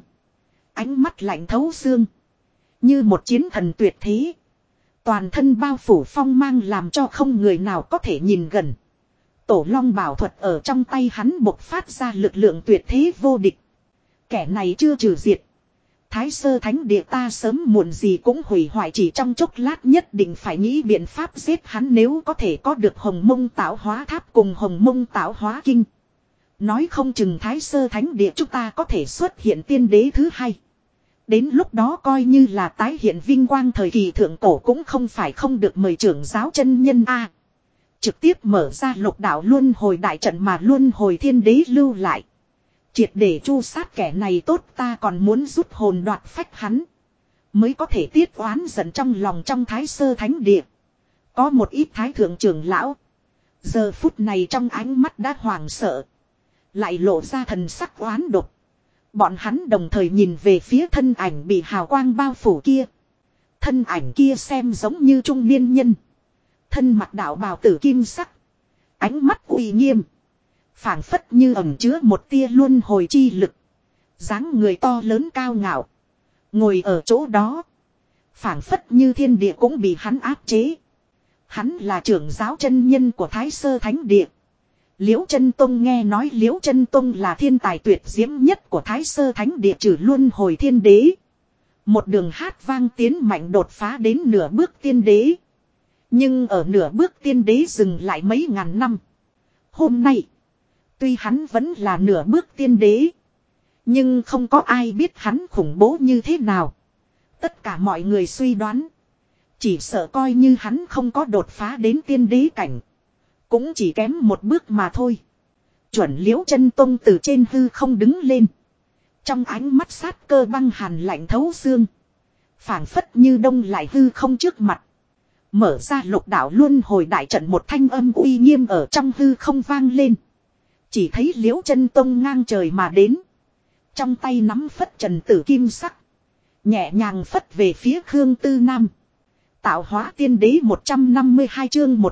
Ánh mắt lạnh thấu xương. Như một chiến thần tuyệt thế. Toàn thân bao phủ phong mang làm cho không người nào có thể nhìn gần. Tổ long bảo thuật ở trong tay hắn bộc phát ra lực lượng tuyệt thế vô địch. Kẻ này chưa trừ diệt. Thái sơ thánh địa ta sớm muộn gì cũng hủy hoại, chỉ trong chốc lát nhất định phải nghĩ biện pháp giết hắn nếu có thể có được hồng mông tạo hóa tháp cùng hồng mông tạo hóa kinh. Nói không chừng thái sơ thánh địa chúng ta có thể xuất hiện tiên đế thứ hai. Đến lúc đó coi như là tái hiện vinh quang thời kỳ thượng cổ cũng không phải không được mời trưởng giáo chân nhân a. Trực tiếp mở ra lục đạo luân hồi đại trận mà luân hồi thiên đế lưu lại. Triệt để chu sát kẻ này tốt, ta còn muốn rút hồn đoạt phách hắn. Mới có thể tiết oán giận trong lòng trong thái sơ thánh địa. Có một ít thái thượng trưởng lão. Giờ phút này trong ánh mắt đã hoảng sợ. Lại lộ ra thần sắc oán độc. Bọn hắn đồng thời nhìn về phía thân ảnh bị hào quang bao phủ kia. Thân ảnh kia xem giống như trung niên nhân. Thân mặc đạo bào tử kim sắc. Ánh mắt uy nghiêm. Phảng phất như ẩn chứa một tia luân hồi chi lực. Dáng người to lớn cao ngạo. Ngồi ở chỗ đó. Phảng phất như thiên địa cũng bị hắn áp chế. Hắn là trưởng giáo chân nhân của Thái Sơ Thánh Địa. Liễu Chân Tông nghe nói Liễu Chân Tông là thiên tài tuyệt diễm nhất của Thái Sơ Thánh Địa trừ luân hồi thiên đế. Một đường hát vang tiến mạnh đột phá đến nửa bước tiên đế. Nhưng ở nửa bước tiên đế dừng lại mấy ngàn năm. Hôm nay, tuy hắn vẫn là nửa bước tiên đế, nhưng không có ai biết hắn khủng bố như thế nào. Tất cả mọi người suy đoán, chỉ sợ coi như hắn không có đột phá đến tiên đế cảnh, cũng chỉ kém một bước mà thôi. Chuẩn Liễu Chân Tông từ trên hư không đứng lên. Trong ánh mắt sát cơ băng hàn lạnh thấu xương. Phảng phất như đông lại hư không trước mặt. Mở ra lục đạo luân hồi đại trận, một thanh âm uy nghiêm ở trong hư không vang lên. Chỉ thấy Liễu Chân Tông ngang trời mà đến. Trong tay nắm phất trần tử kim sắc. Nhẹ nhàng phất về phía Khương Tư Nam. Tạo hóa tiên đế 152 chương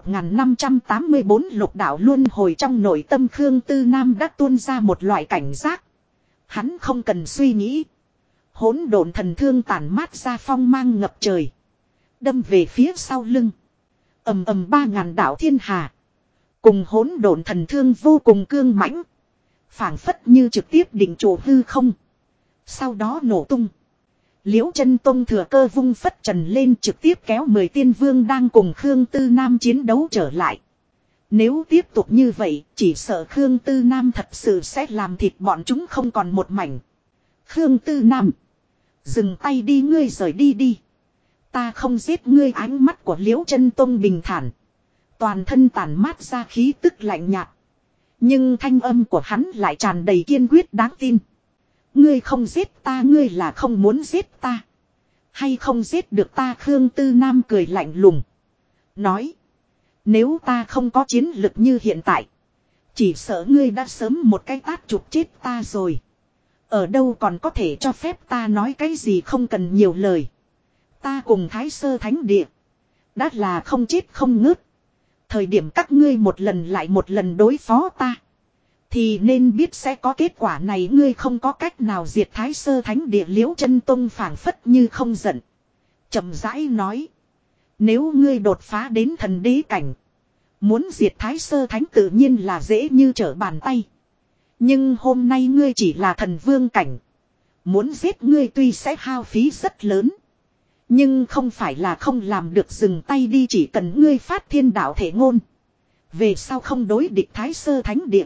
1584 lục đạo luân hồi. Trong nội tâm Khương Tư Nam đã tuôn ra một loại cảnh giác. Hắn không cần suy nghĩ. Hỗn độn thần thương tản mát ra phong mang ngập trời. Đâm về phía sau lưng. Ầm ầm 3000 đạo thiên hà. Cùng hỗn độn thần thương vô cùng cương mãnh. Phảng phất như trực tiếp định trụ hư không. Sau đó nổ tung. Liễu Chân Tông thừa cơ vung phất trần lên, trực tiếp kéo 10 tiên vương đang cùng Khương Tư Nam chiến đấu trở lại. Nếu tiếp tục như vậy, chỉ sợ Khương Tư Nam thật sự sẽ làm thịt bọn chúng không còn một mảnh. Khương Tư Nam, dừng tay đi, ngươi rời đi đi. Ta không giết ngươi. Ánh mắt của Liễu Chân Tông bình thản. Toàn thân tản mát ra khí tức lạnh nhạt. Nhưng thanh âm của hắn lại tràn đầy kiên quyết đáng tin. Ngươi không giết ta, ngươi là không muốn giết ta. Hay không giết được ta? Khương Tư Nam cười lạnh lùng. Nói. Nếu ta không có chiến lực như hiện tại, chỉ sợ ngươi đã sớm một cái tát chụp chết ta rồi. Ở đâu còn có thể cho phép ta nói cái gì, không cần nhiều lời. Ta cùng Thái Sơ Thánh Địa đã là không chết không ngớt. Thời điểm các ngươi một lần lại một lần đối phó ta, thì nên biết sẽ có kết quả này. Ngươi không có cách nào diệt Thái Sơ Thánh Địa. Liễu Chân Tông phảng phất như không giận, chậm rãi nói. Nếu ngươi đột phá đến thần đế cảnh, muốn diệt Thái Sơ Thánh tự nhiên là dễ như trở bàn tay. Nhưng hôm nay ngươi chỉ là thần vương cảnh. Muốn giết ngươi tuy sẽ hao phí rất lớn, nhưng không phải là không làm được. Dừng tay đi, chỉ cần ngươi phát thiên đạo thể ngôn, về sau không đối địch Thái Sơ Thánh Địa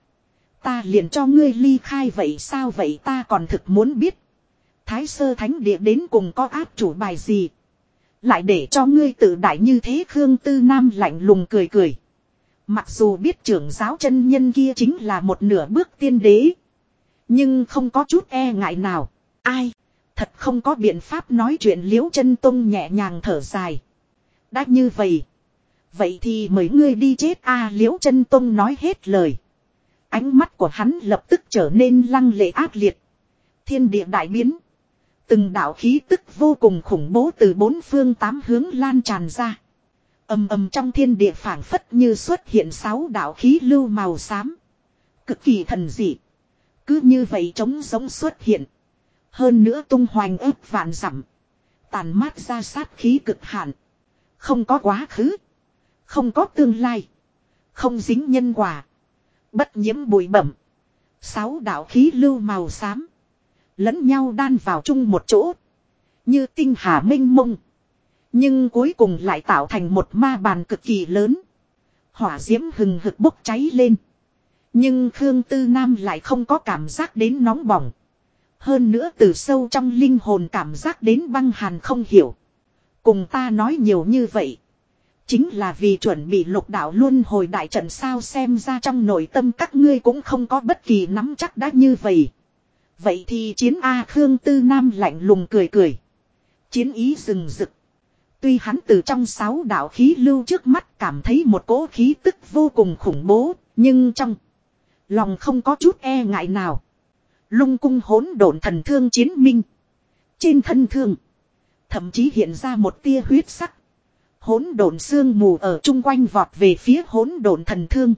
ta liền cho ngươi ly khai. Vậy sao? Vậy ta còn thực muốn biết, Thái Sơ Thánh Địa đến cùng có áp chủ bài gì, lại để cho ngươi tự đại như thế? Khương Tư Nam lạnh lùng cười cười. Mặc dù biết trưởng giáo chân nhân kia chính là một nửa bước tiên đế, nhưng không có chút e ngại nào. Ai? Thật không có biện pháp nói chuyện. Liễu Chân Tông nhẹ nhàng thở dài. Đã như vậy, vậy thì mời ngươi đi chết a. Liễu Chân Tông nói hết lời. Ánh mắt của hắn lập tức trở nên lăng lệ ác liệt. Thiên địa đại biến. Từng đạo khí tức vô cùng khủng bố từ bốn phương tám hướng lan tràn ra. Ầm ầm trong thiên địa phảng phất như xuất hiện 6 đạo khí lưu màu xám. Cực kỳ thần dị. Cứ như vậy trống giống xuất hiện. Hơn nữa tung hoành ức vạn dặm. Tàn mát ra sát khí cực hạn. Không có quá khứ. Không có tương lai. Không dính nhân quả. Bất nhiễm bụi bẩm. 6 đạo khí lưu màu xám. Lẫn nhau đan vào chung một chỗ. Như tinh hà mênh mông. Nhưng cuối cùng lại tạo thành một ma bàn cực kỳ lớn. Hỏa diễm hừng hực bốc cháy lên. Nhưng Khương Tư Nam lại không có cảm giác đến nóng bỏng. Hơn nữa từ sâu trong linh hồn cảm giác đến băng hàn không hiểu. Cùng ta nói nhiều như vậy. Chính là vì chuẩn bị lục đạo luân hồi đại trận sao, xem ra trong nội tâm các ngươi cũng không có bất kỳ nắm chắc đã như vậy. Vậy thì chiến A. Khương Tư Nam lạnh lùng cười cười. Chiến ý rừng rực. Tuy hắn từ trong 6 đạo khí lưu trước mắt cảm thấy một cỗ khí tức vô cùng khủng bố, nhưng trong lòng không có chút e ngại nào. Lung cung hỗn độn thần thương chiến minh. Trên thân thương thậm chí hiện ra một tia huyết sắc. Hỗn độn sương mù ở chung quanh vọt về phía hỗn độn thần thương.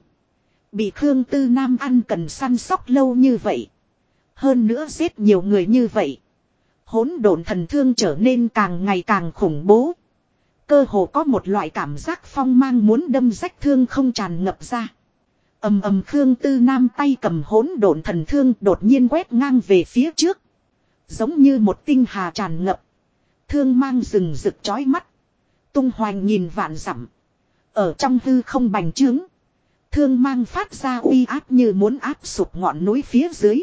Bị Khương Tư Nam ăn cần săn sóc lâu như vậy. Hơn nữa giết nhiều người như vậy. Hỗn độn thần thương trở nên càng ngày càng khủng bố. Cơ hồ có một loại cảm giác phong mang muốn đâm rách thương không tràn ngập ra. Ầm ầm, Khương Tư Nam tay cầm hỗn độn thần thương đột nhiên quét ngang về phía trước. Giống như một tinh hà tràn ngập. Thương mang rừng rực chói mắt. Tung hoành nghìn vạn dặm. Ở trong hư không bành trướng. Thương mang phát ra uy áp như muốn áp sụp ngọn núi phía dưới.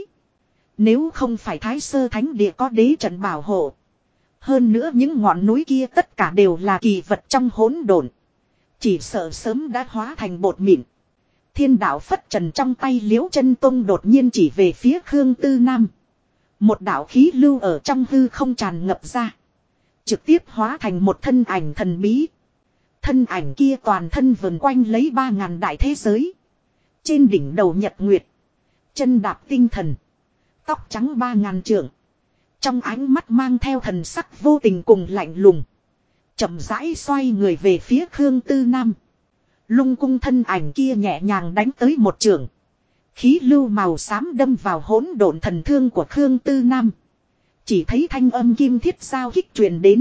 Nếu không phải Thái Sơ Thánh Địa có đế trận bảo hộ. Hơn nữa những ngọn núi kia tất cả đều là kỳ vật trong hỗn độn. Chỉ sợ sớm đã hóa thành bột mịn. Thiên đạo phất trần trong tay Liễu Chân Tông đột nhiên chỉ về phía Khương Tư Nam. Một đạo khí lưu ở trong hư không tràn ngập ra. Trực tiếp hóa thành một thân ảnh thần bí. Thân ảnh kia toàn thân vần quanh lấy 3000 đại thế giới. Trên đỉnh đầu nhật nguyệt. Chân đạp tinh thần. Tóc trắng 3000 trượng. Trong ánh mắt mang theo thần sắc vô tình cùng lạnh lùng. Chậm rãi xoay người về phía Khương Tư Nam. Lung cung thân ảnh kia nhẹ nhàng đánh tới một trường. Khí lưu màu xám đâm vào hỗn độn thần thương của Khương Tư Nam. Chỉ thấy thanh âm kim thiết giao kích truyền đến.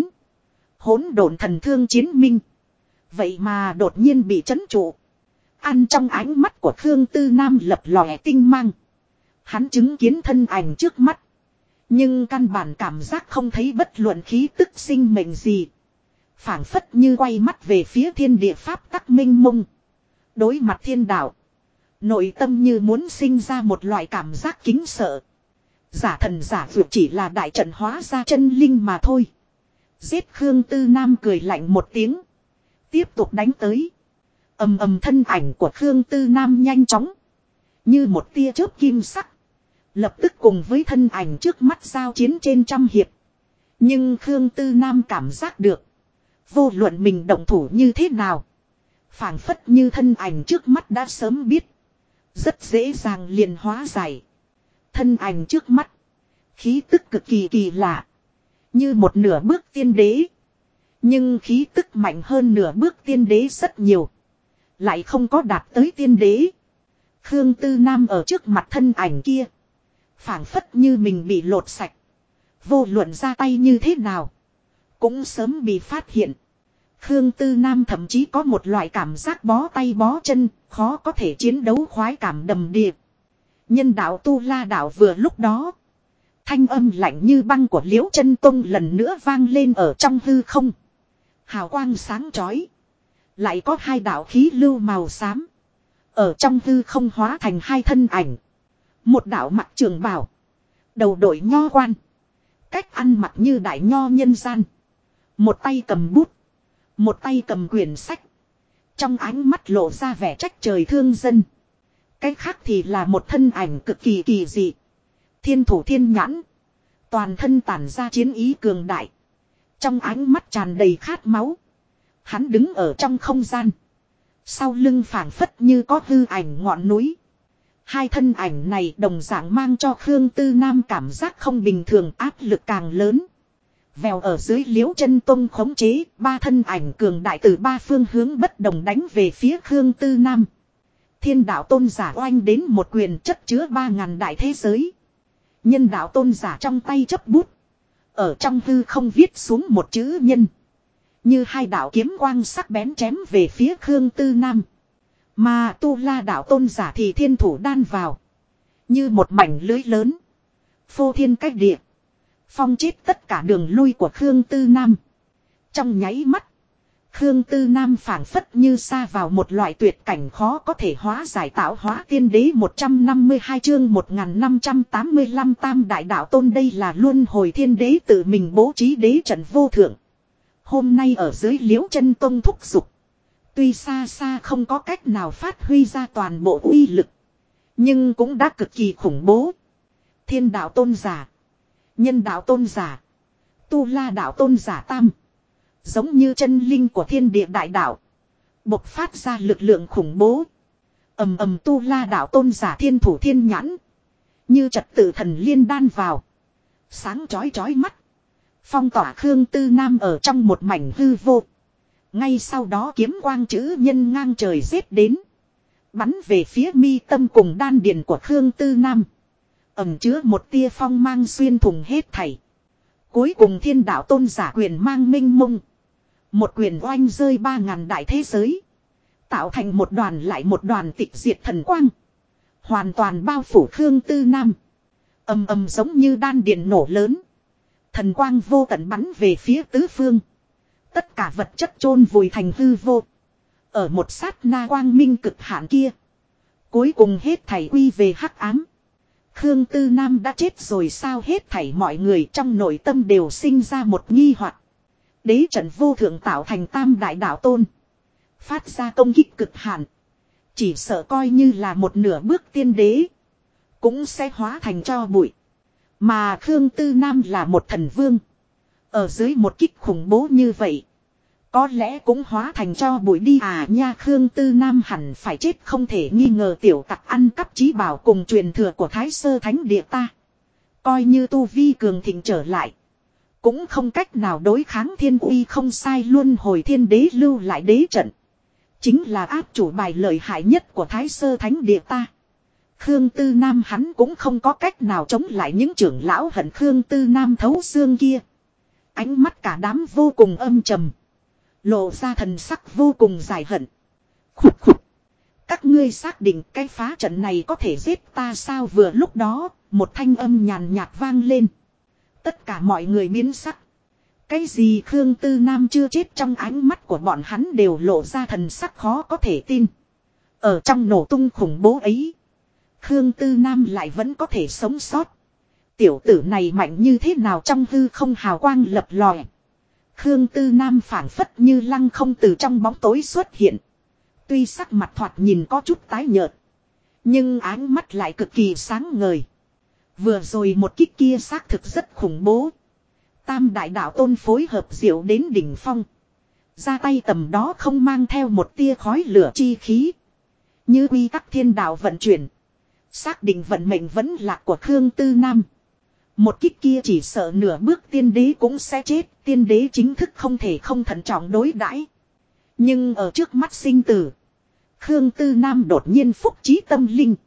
Hỗn độn thần thương chiến minh. Vậy mà đột nhiên bị trấn trụ. Ăn trong ánh mắt của Khương Tư Nam lập lòe tinh mang. Hắn chứng kiến thân ảnh trước mắt. Nhưng căn bản cảm giác không thấy bất luận khí tức sinh mệnh gì. Phảng phất như quay mắt về phía thiên địa pháp tắc minh mông. Đối mặt thiên đạo. Nội tâm như muốn sinh ra một loại cảm giác kính sợ. Giả thần giả vượt chỉ là đại trận hóa ra chân linh mà thôi. Giết Khương Tư Nam cười lạnh một tiếng. Tiếp tục đánh tới. Ầm ầm, thân ảnh của Khương Tư Nam nhanh chóng. Như một tia chớp kim sắc. Lập tức cùng với thân ảnh trước mắt giao chiến trên trăm hiệp. Nhưng Khương Tư Nam cảm giác được. Vô luận mình động thủ như thế nào. Phảng phất như thân ảnh trước mắt đã sớm biết. Rất dễ dàng liền hóa giải. Thân ảnh trước mắt. Khí tức cực kỳ kỳ lạ. Như một nửa bước tiên đế. Nhưng khí tức mạnh hơn nửa bước tiên đế rất nhiều. Lại không có đạt tới tiên đế. Khương Tư Nam ở trước mặt thân ảnh kia. Phảng phất như mình bị lột sạch. Vô luận ra tay như thế nào. Cũng sớm bị phát hiện. Khương Tư Nam thậm chí có một loại cảm giác bó tay bó chân. Khó có thể chiến đấu khoái cảm đầm đìa. Nhân đạo Tu La đạo vừa lúc đó. Thanh âm lạnh như băng của Liễu Chân Tông lần nữa vang lên ở trong hư không. Hào quang sáng chói. Lại có 2 đạo khí lưu màu xám. Ở trong hư không hóa thành 2 thân ảnh. Một đạo mặc trường bào. Đầu đội nho quan. Cách ăn mặc như đại nho nhân gian. Một tay cầm bút. Một tay cầm quyển sách. Trong ánh mắt lộ ra vẻ trách trời thương dân. Cái khác thì là một thân ảnh cực kỳ kỳ dị. Thiên thủ thiên nhãn. Toàn thân tản ra chiến ý cường đại. Trong ánh mắt tràn đầy khát máu. Hắn đứng ở trong không gian. Sau lưng phảng phất như có hư ảnh ngọn núi. Hai thân ảnh này đồng dạng mang cho Khương Tư Nam cảm giác không bình thường, áp lực càng lớn. Vèo ở dưới Liễu Chân Tông khống chế, ba thân ảnh cường đại từ ba phương hướng bất đồng đánh về phía Khương Tư Nam. Thiên đạo tôn giả oanh đến một quyền chất chứa 3.000 đại thế giới. Nhân đạo tôn giả trong tay chấp bút. Ở trong hư không viết xuống một chữ nhân. Như hai đạo kiếm quang sắc bén chém về phía Khương Tư Nam. Mà Tu La đạo tôn giả thì thiên thủ đan vào. Như một mảnh lưới lớn. Phô thiên cách địa. Phong chết tất cả đường lui của Khương Tư Nam. Trong nháy mắt. Khương Tư Nam phảng phất như sa vào một loại tuyệt cảnh khó có thể hóa giải, tạo hóa tiên đế 152 chương 1585 tam đại đạo tôn. Đây là luân hồi thiên đế tự mình bố trí đế trận vô thượng. Hôm nay ở dưới Liễu Chân Tông thúc giục. Tuy xa xa không có cách nào phát huy ra toàn bộ uy lực. Nhưng cũng đã cực kỳ khủng bố. Thiên đạo tôn giả. Nhân đạo tôn giả. Tu La đạo tôn giả tam. Giống như chân linh của thiên địa đại đạo. Bộc phát ra lực lượng khủng bố. Ầm ầm. Tu La đạo tôn giả thiên thủ thiên nhãn. Như trật tự thần liên đan vào. Sáng chói chói mắt. Phong tỏa Khương Tư Nam ở trong một mảnh hư vô. Ngay sau đó kiếm quang chữ nhân ngang trời giết đến. Bắn về phía mi tâm cùng đan điền của Khương Tư Nam. Ẩn chứa một tia phong mang xuyên thủng hết thảy. Cuối cùng thiên đạo tôn giả quyền mang minh mông. Một quyền oanh rơi 3.000 đại thế giới. Tạo thành một đoàn lại một đoàn tịch diệt thần quang. Hoàn toàn bao phủ Khương Tư Nam. Ầm ầm giống như đan điền nổ lớn. Thần quang vô tận bắn về phía tứ phương. Tất cả vật chất chôn vùi thành hư vô. Ở một sát na quang minh cực hạn kia. Cuối cùng hết thảy quy về hắc ám. Khương Tư Nam đã chết rồi sao? Hết thảy mọi người trong nội tâm đều sinh ra một nghi hoặc. Đế trận vô thượng tạo thành tam đại đạo tôn. Phát ra công kích cực hạn. Chỉ sợ coi như là một nửa bước tiên đế. Cũng sẽ hóa thành tro bụi. Mà Khương Tư Nam là một thần vương. Ở dưới một kích khủng bố như vậy. Có lẽ cũng hóa thành tro bụi đi à nha. Khương Tư Nam hẳn phải chết không thể nghi ngờ. Tiểu tặc ăn cắp chí bảo cùng truyền thừa của Thái Sơ Thánh Địa ta. Coi như tu vi cường thịnh trở lại. Cũng không cách nào đối kháng thiên uy. Không sai, luân hồi thiên đế lưu lại đế trận. Chính là áp chủ bài lợi hại nhất của Thái Sơ Thánh Địa ta. Khương Tư Nam hắn cũng không có cách nào chống lại những trưởng lão hận Khương Tư Nam thấu xương kia. Ánh mắt cả đám vô cùng âm trầm. Lộ ra thần sắc vô cùng dài hận. Khục khục. Các ngươi xác định cái phá trận này có thể giết ta sao? Vừa lúc đó, một thanh âm nhàn nhạt vang lên. Tất cả mọi người biến sắc. Cái gì? Khương Tư Nam chưa chết? Trong ánh mắt của bọn hắn đều lộ ra thần sắc khó có thể tin. Ở trong nổ tung khủng bố ấy, Khương Tư Nam lại vẫn có thể sống sót. Tiểu tử này mạnh như thế nào? Trong hư không hào quang lập lòe. Khương Tư Nam phảng phất như lăng không từ trong bóng tối xuất hiện. Tuy sắc mặt thoạt nhìn có chút tái nhợt, nhưng ánh mắt lại cực kỳ sáng ngời. Vừa rồi một kích kia xác thực rất khủng bố. Tam đại đạo tôn phối hợp diệu đến đỉnh phong. Ra tay tầm đó không mang theo một tia khói lửa chi khí. Như quy tắc thiên đạo vận chuyển. Xác định vận mệnh vẫn lạc của Khương Tư Nam. Một kích kia chỉ sợ nửa bước tiên đế cũng sẽ chết. Tiên đế chính thức không thể không thận trọng đối đãi. Nhưng ở trước mắt sinh tử, Khương Tư Nam đột nhiên phúc trí tâm linh.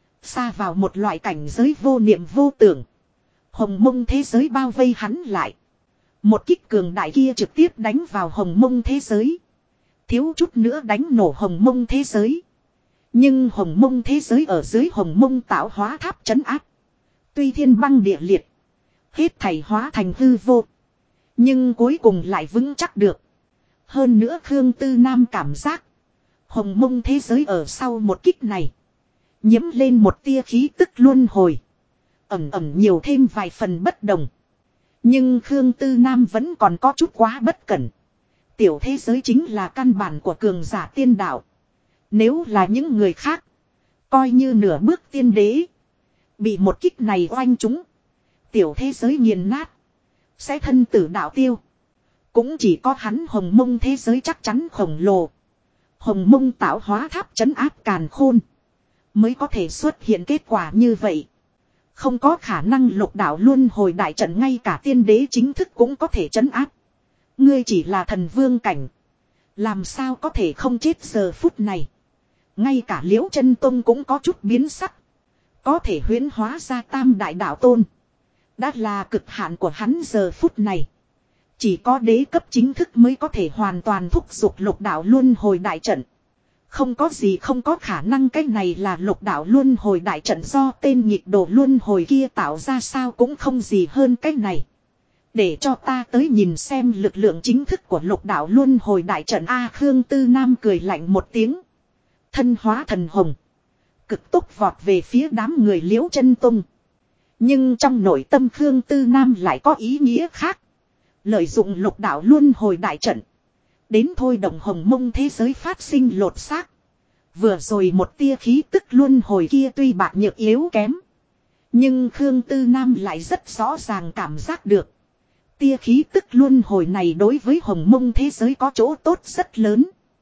Xa vào một loại cảnh giới vô niệm vô tưởng. Hồng mông thế giới bao vây hắn lại. Một kích cường đại kia trực tiếp đánh vào hồng mông thế giới. Thiếu chút nữa đánh nổ hồng mông thế giới. Nhưng hồng mông thế giới ở dưới hồng mông tạo hóa tháp trấn áp. Tuy thiên băng địa liệt, hết thảy hóa thành hư vô. Nhưng cuối cùng lại vững chắc được. Hơn nữa Khương Tư Nam cảm giác hồng mông thế giới ở sau một kích này nhiễm lên một tia khí tức luân hồi. Ẩm ẩm nhiều thêm vài phần bất đồng. Nhưng Khương Tư Nam vẫn còn có chút quá bất cẩn. Tiểu thế giới chính là căn bản của cường giả tiên đạo. Nếu là những người khác, coi như nửa bước tiên đế, bị một kích này oanh trúng, tiểu thế giới nghiền nát, sẽ thân tử đạo tiêu. Cũng chỉ có hắn hồng mông thế giới chắc chắn khổng lồ. Hồng mông tạo hóa tháp trấn áp càn khôn. mới có thể xuất hiện kết quả như vậy. Không có khả năng lục đạo luân hồi đại trận ngay cả tiên đế chính thức cũng có thể trấn áp. Ngươi chỉ là thần vương cảnh. Làm sao có thể không chết giờ phút này. Ngay cả Liễu Chân Tông cũng có chút biến sắc. Có thể huyễn hóa ra tam đại đạo tôn. Đã là cực hạn của hắn giờ phút này. Chỉ có đế cấp chính thức mới có thể hoàn toàn thúc giục lục đạo luân hồi đại trận. Không có gì không có khả năng, cái này là lục đạo luân hồi đại trận do tên nhịp độ luân hồi kia tạo ra, sao cũng không gì hơn cái này. Để cho ta tới nhìn xem lực lượng chính thức của lục đạo luân hồi đại trận A. Khương Tư Nam cười lạnh một tiếng. Thân hóa thần hồng. Cực tốc vọt về phía đám người Liễu Chân Tông. Nhưng trong nội tâm Khương Tư Nam lại có ý nghĩa khác. Lợi dụng lục đạo luân hồi đại trận. Đến thôi động hồng mông thế giới phát sinh lột xác. Vừa rồi một tia khí tức luân hồi kia tuy bạc nhược yếu kém. Nhưng Khương Tư Nam lại rất rõ ràng cảm giác được. Tia khí tức luân hồi này đối với hồng mông thế giới có chỗ tốt rất lớn.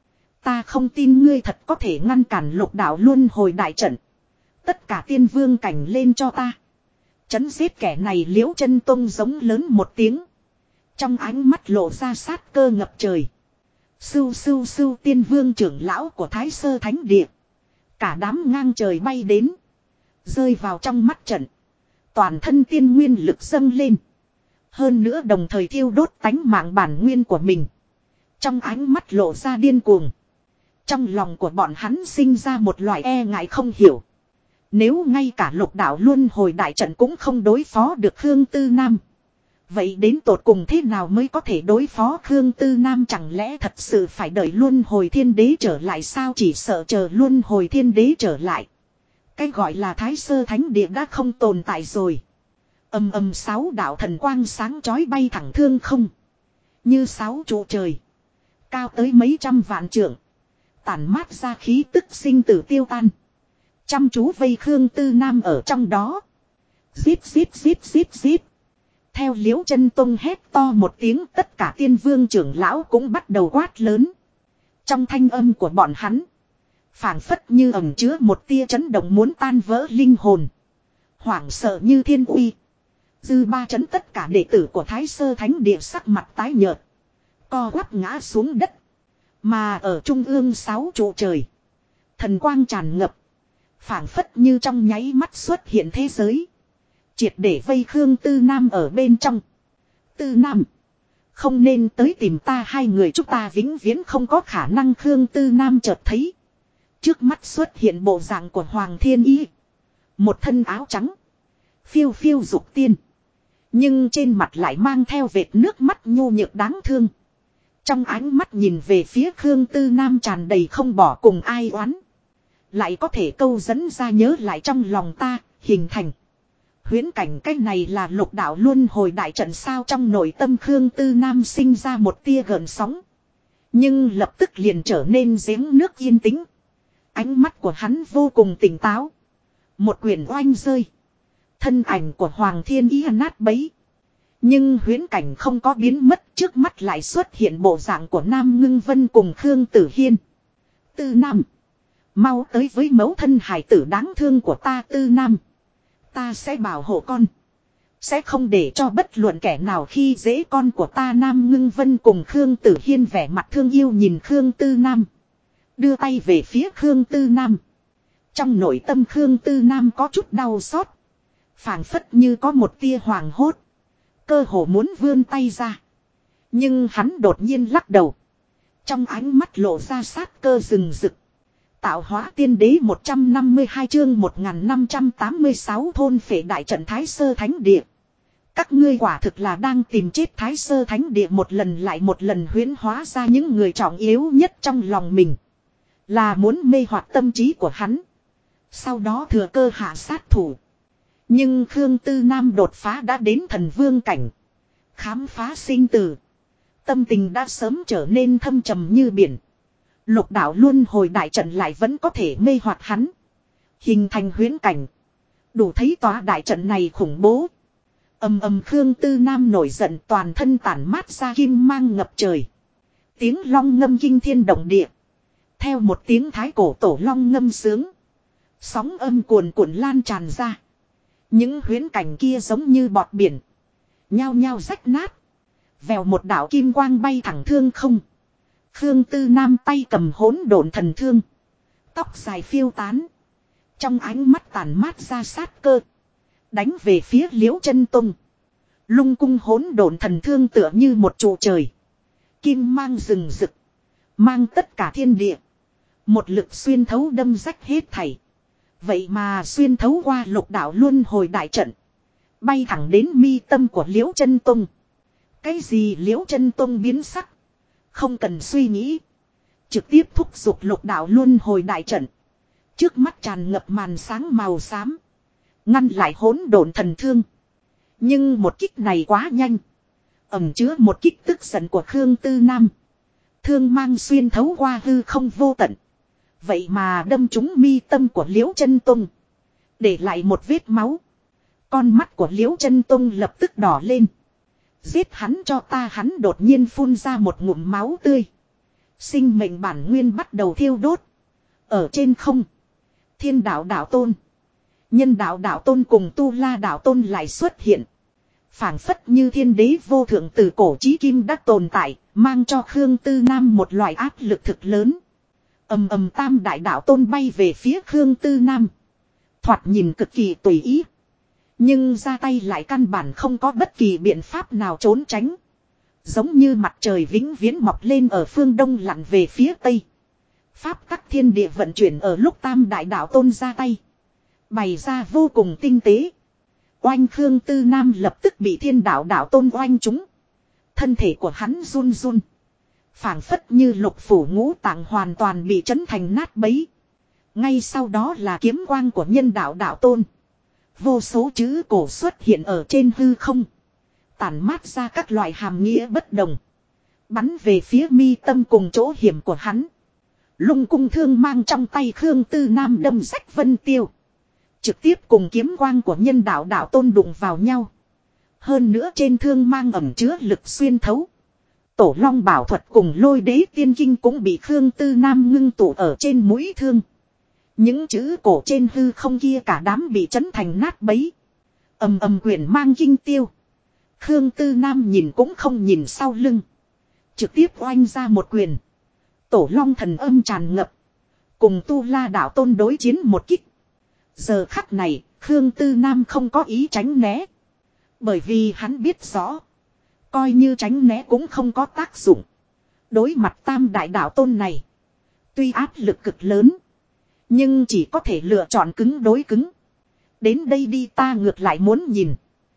Ta không tin ngươi thật có thể ngăn cản lục đạo luân hồi đại trận. Tất cả tiên vương cảnh lên cho ta. Chấn giết kẻ này. Liễu Chân Tông giống lớn một tiếng. Trong ánh mắt lộ ra sát cơ ngập trời. Sưu sưu sưu, tiên vương trưởng lão của Thái Sơ Thánh Địa. Cả đám ngang trời bay đến. Rơi vào trong mắt trận. Toàn thân tiên nguyên lực dâng lên. Hơn nữa đồng thời thiêu đốt tánh mạng bản nguyên của mình. Trong ánh mắt lộ ra điên cuồng. Trong lòng của bọn hắn sinh ra một loại e ngại không hiểu. Nếu ngay cả lục đạo luân hồi đại trận cũng không đối phó được Khương Tư Nam. Vậy đến tột cùng thế nào mới có thể đối phó Khương Tư Nam? Chẳng lẽ thật sự phải đợi luân hồi thiên đế trở lại sao? Chỉ sợ chờ luân hồi thiên đế trở lại. Cái gọi là Thái Sơ Thánh Địa đã không tồn tại rồi. Ầm ầm, 6 đạo thần quang sáng chói bay thẳng thương không. Như 6 trụ trời. Cao tới mấy trăm vạn trượng. Tản mát ra khí tức sinh tử tiêu tan. Chăm chú vây Khương Tư Nam ở trong đó. Zip zip zip zip zip. Theo Liễu Chân Tông hét to một tiếng, tất cả tiên vương trưởng lão cũng bắt đầu quát lớn. Trong thanh âm của bọn hắn, phảng phất như ẩn chứa một tia chấn động muốn tan vỡ linh hồn. Hoảng sợ như thiên uy. Dư ba chấn tất cả đệ tử của Thái Sơ Thánh Địa sắc mặt tái nhợt. Co quắp ngã xuống đất. Mà ở trung ương 6 trụ trời. Thần quang tràn ngập. Phảng phất như trong nháy mắt xuất hiện thế giới. Triệt để vây Khương Tư Nam ở bên trong. Tư Nam. Không nên tới tìm ta, hai người chúng ta vĩnh viễn không có khả năng. Khương Tư Nam chợt thấy. Trước mắt xuất hiện bộ dạng của Hoàng Thiên Y. Một thân áo trắng. Phiêu phiêu dục tiên. Nhưng trên mặt lại mang theo vệt nước mắt nhu nhược đáng thương. Trong ánh mắt nhìn về phía Khương Tư Nam tràn đầy không bỏ cùng ai oán. Lại có thể câu dẫn ra nhớ lại trong lòng ta, hình thành. Huyễn cảnh, cái này là lục đạo luân hồi đại trận sao? Trong nội tâm Khương Tư Nam sinh ra một tia gợn sóng. Nhưng lập tức liền trở nên giếng nước yên tĩnh. Ánh mắt của hắn vô cùng tỉnh táo. Một quyền oanh rơi. Thân ảnh của Hoàng Thiên Ý nát bấy. Nhưng huyễn cảnh không có biến mất, trước mắt lại xuất hiện bộ dạng của Nam Ngưng Vân cùng Khương Tử Hiên. Tư Nam. Mau tới với mẫu thân hải tử đáng thương của ta. Tư Nam. Ta sẽ bảo hộ con. Sẽ không để cho bất luận kẻ nào khi dễ con của ta. Nam Ngưng Vân cùng Khương Tử Hiên vẻ mặt thương yêu nhìn Khương Tư Nam. Đưa tay về phía Khương Tư Nam. Trong nội tâm Khương Tư Nam có chút đau xót. Phảng phất như có một tia hoàng hốt. Cơ hồ muốn vươn tay ra. Nhưng hắn đột nhiên lắc đầu. Trong ánh mắt lộ ra sát cơ rừng rực. Tạo hóa tiên đế 152 chương 1586 thôn phệ đại trận Thái Sơ Thánh Địa. Các ngươi quả thực là đang tìm chết. Thái Sơ Thánh Địa một lần lại một lần huyễn hóa ra những người trọng yếu nhất trong lòng mình. Là muốn mê hoặc tâm trí của hắn. Sau đó thừa cơ hạ sát thủ. Nhưng Khương Tư Nam đột phá đã đến thần vương cảnh. Khám phá sinh tử. Tâm tình đã sớm trở nên thâm trầm như biển. Lục đạo luân hồi đại trận lại vẫn có thể mê hoặc hắn. Hình thành huyễn cảnh. Đủ thấy tòa đại trận này khủng bố. Ầm ầm, Khương Tư Nam nổi giận, toàn thân tản mát ra kim mang ngập trời. Tiếng long ngâm kinh thiên động địa. Theo một tiếng thái cổ tổ long ngâm sướng. Sóng âm cuồn cuộn lan tràn ra. Những huyễn cảnh kia giống như bọt biển. Nhao nhao rách nát. Vèo một đạo kim quang bay thẳng thương không. Khương Tư Nam tay cầm hỗn độn thần thương. Tóc dài phiêu tán. Trong ánh mắt tàn mát ra sát cơ. Đánh về phía Liễu Chân Tông. Lung cung hỗn độn thần thương tựa như một trụ trời. Kim mang rừng rực. Mang tất cả thiên địa. Một lực xuyên thấu đâm rách hết thảy. Vậy mà xuyên thấu qua lục đạo luân hồi đại trận. Bay thẳng đến mi tâm của Liễu Chân Tông. Cái gì Liễu Chân Tông biến sắc. Không cần suy nghĩ. Trực tiếp thúc giục lục đạo luân hồi đại trận. Trước mắt tràn ngập màn sáng màu xám. Ngăn lại hỗn độn thần thương. Nhưng một kích này quá nhanh. Ẩn chứa một kích tức giận của Khương Tư Nam. Thương mang xuyên thấu qua hư không vô tận. Vậy mà đâm trúng mi tâm của Liễu Chân Tông. Để lại một vết máu. Con mắt của Liễu Chân Tông lập tức đỏ lên. Giết hắn cho ta, hắn đột nhiên phun ra một ngụm máu tươi. Sinh mệnh bản nguyên bắt đầu thiêu đốt. Ở trên không. Thiên đạo đạo tôn. Nhân đạo đạo tôn cùng tu la đạo tôn lại xuất hiện. Phảng phất như thiên đế vô thượng từ cổ chí kim đã tồn tại. Mang cho Khương Tư Nam một loại áp lực thực lớn. Ầm ầm tam đại đạo tôn bay về phía Khương Tư Nam. Thoạt nhìn cực kỳ tùy ý. Nhưng ra tay lại căn bản không có bất kỳ biện pháp nào trốn tránh. Giống như mặt trời vĩnh viễn mọc lên ở phương đông lặn về phía tây. Pháp tắc thiên địa vận chuyển ở lúc tam đại đạo tôn ra tay. Bày ra vô cùng tinh tế. Oanh Khương Tư Nam lập tức bị thiên đạo đạo tôn oanh trúng. Thân thể của hắn run run. Phảng phất như lục phủ ngũ tạng hoàn toàn bị chấn thành nát bấy. Ngay sau đó là kiếm quang của nhân đạo đạo tôn. Vô số chữ cổ xuất hiện ở trên hư không. Tản mát ra các loại hàm nghĩa bất đồng. Bắn về phía mi tâm cùng chỗ hiểm của hắn. Lung cung thương mang trong tay Khương Tư Nam đâm rách vân tiêu. Trực tiếp cùng kiếm quang của nhân đạo đạo tôn đụng vào nhau. Hơn nữa trên thương mang ẩm chứa lực xuyên thấu. Tổ Long bảo thuật cùng Lôi Đế tiên kinh cũng bị Khương Tư Nam ngưng tụ ở trên mũi thương. Những chữ cổ trên hư không kia cả đám bị chấn thành nát bấy. Ầm ầm quyển mang kinh tiêu. Khương Tư Nam nhìn cũng không nhìn sau lưng. Trực tiếp oanh ra một quyền. Tổ Long thần âm tràn ngập. Cùng Tu La đạo tôn đối chiến một kích. Giờ khắc này, Khương Tư Nam không có ý tránh né. Bởi vì hắn biết rõ. Coi như tránh né cũng không có tác dụng. Đối mặt tam đại đạo tôn này. Tuy áp lực cực lớn. Nhưng chỉ có thể lựa chọn cứng đối cứng. Đến đây đi, ta ngược lại muốn nhìn.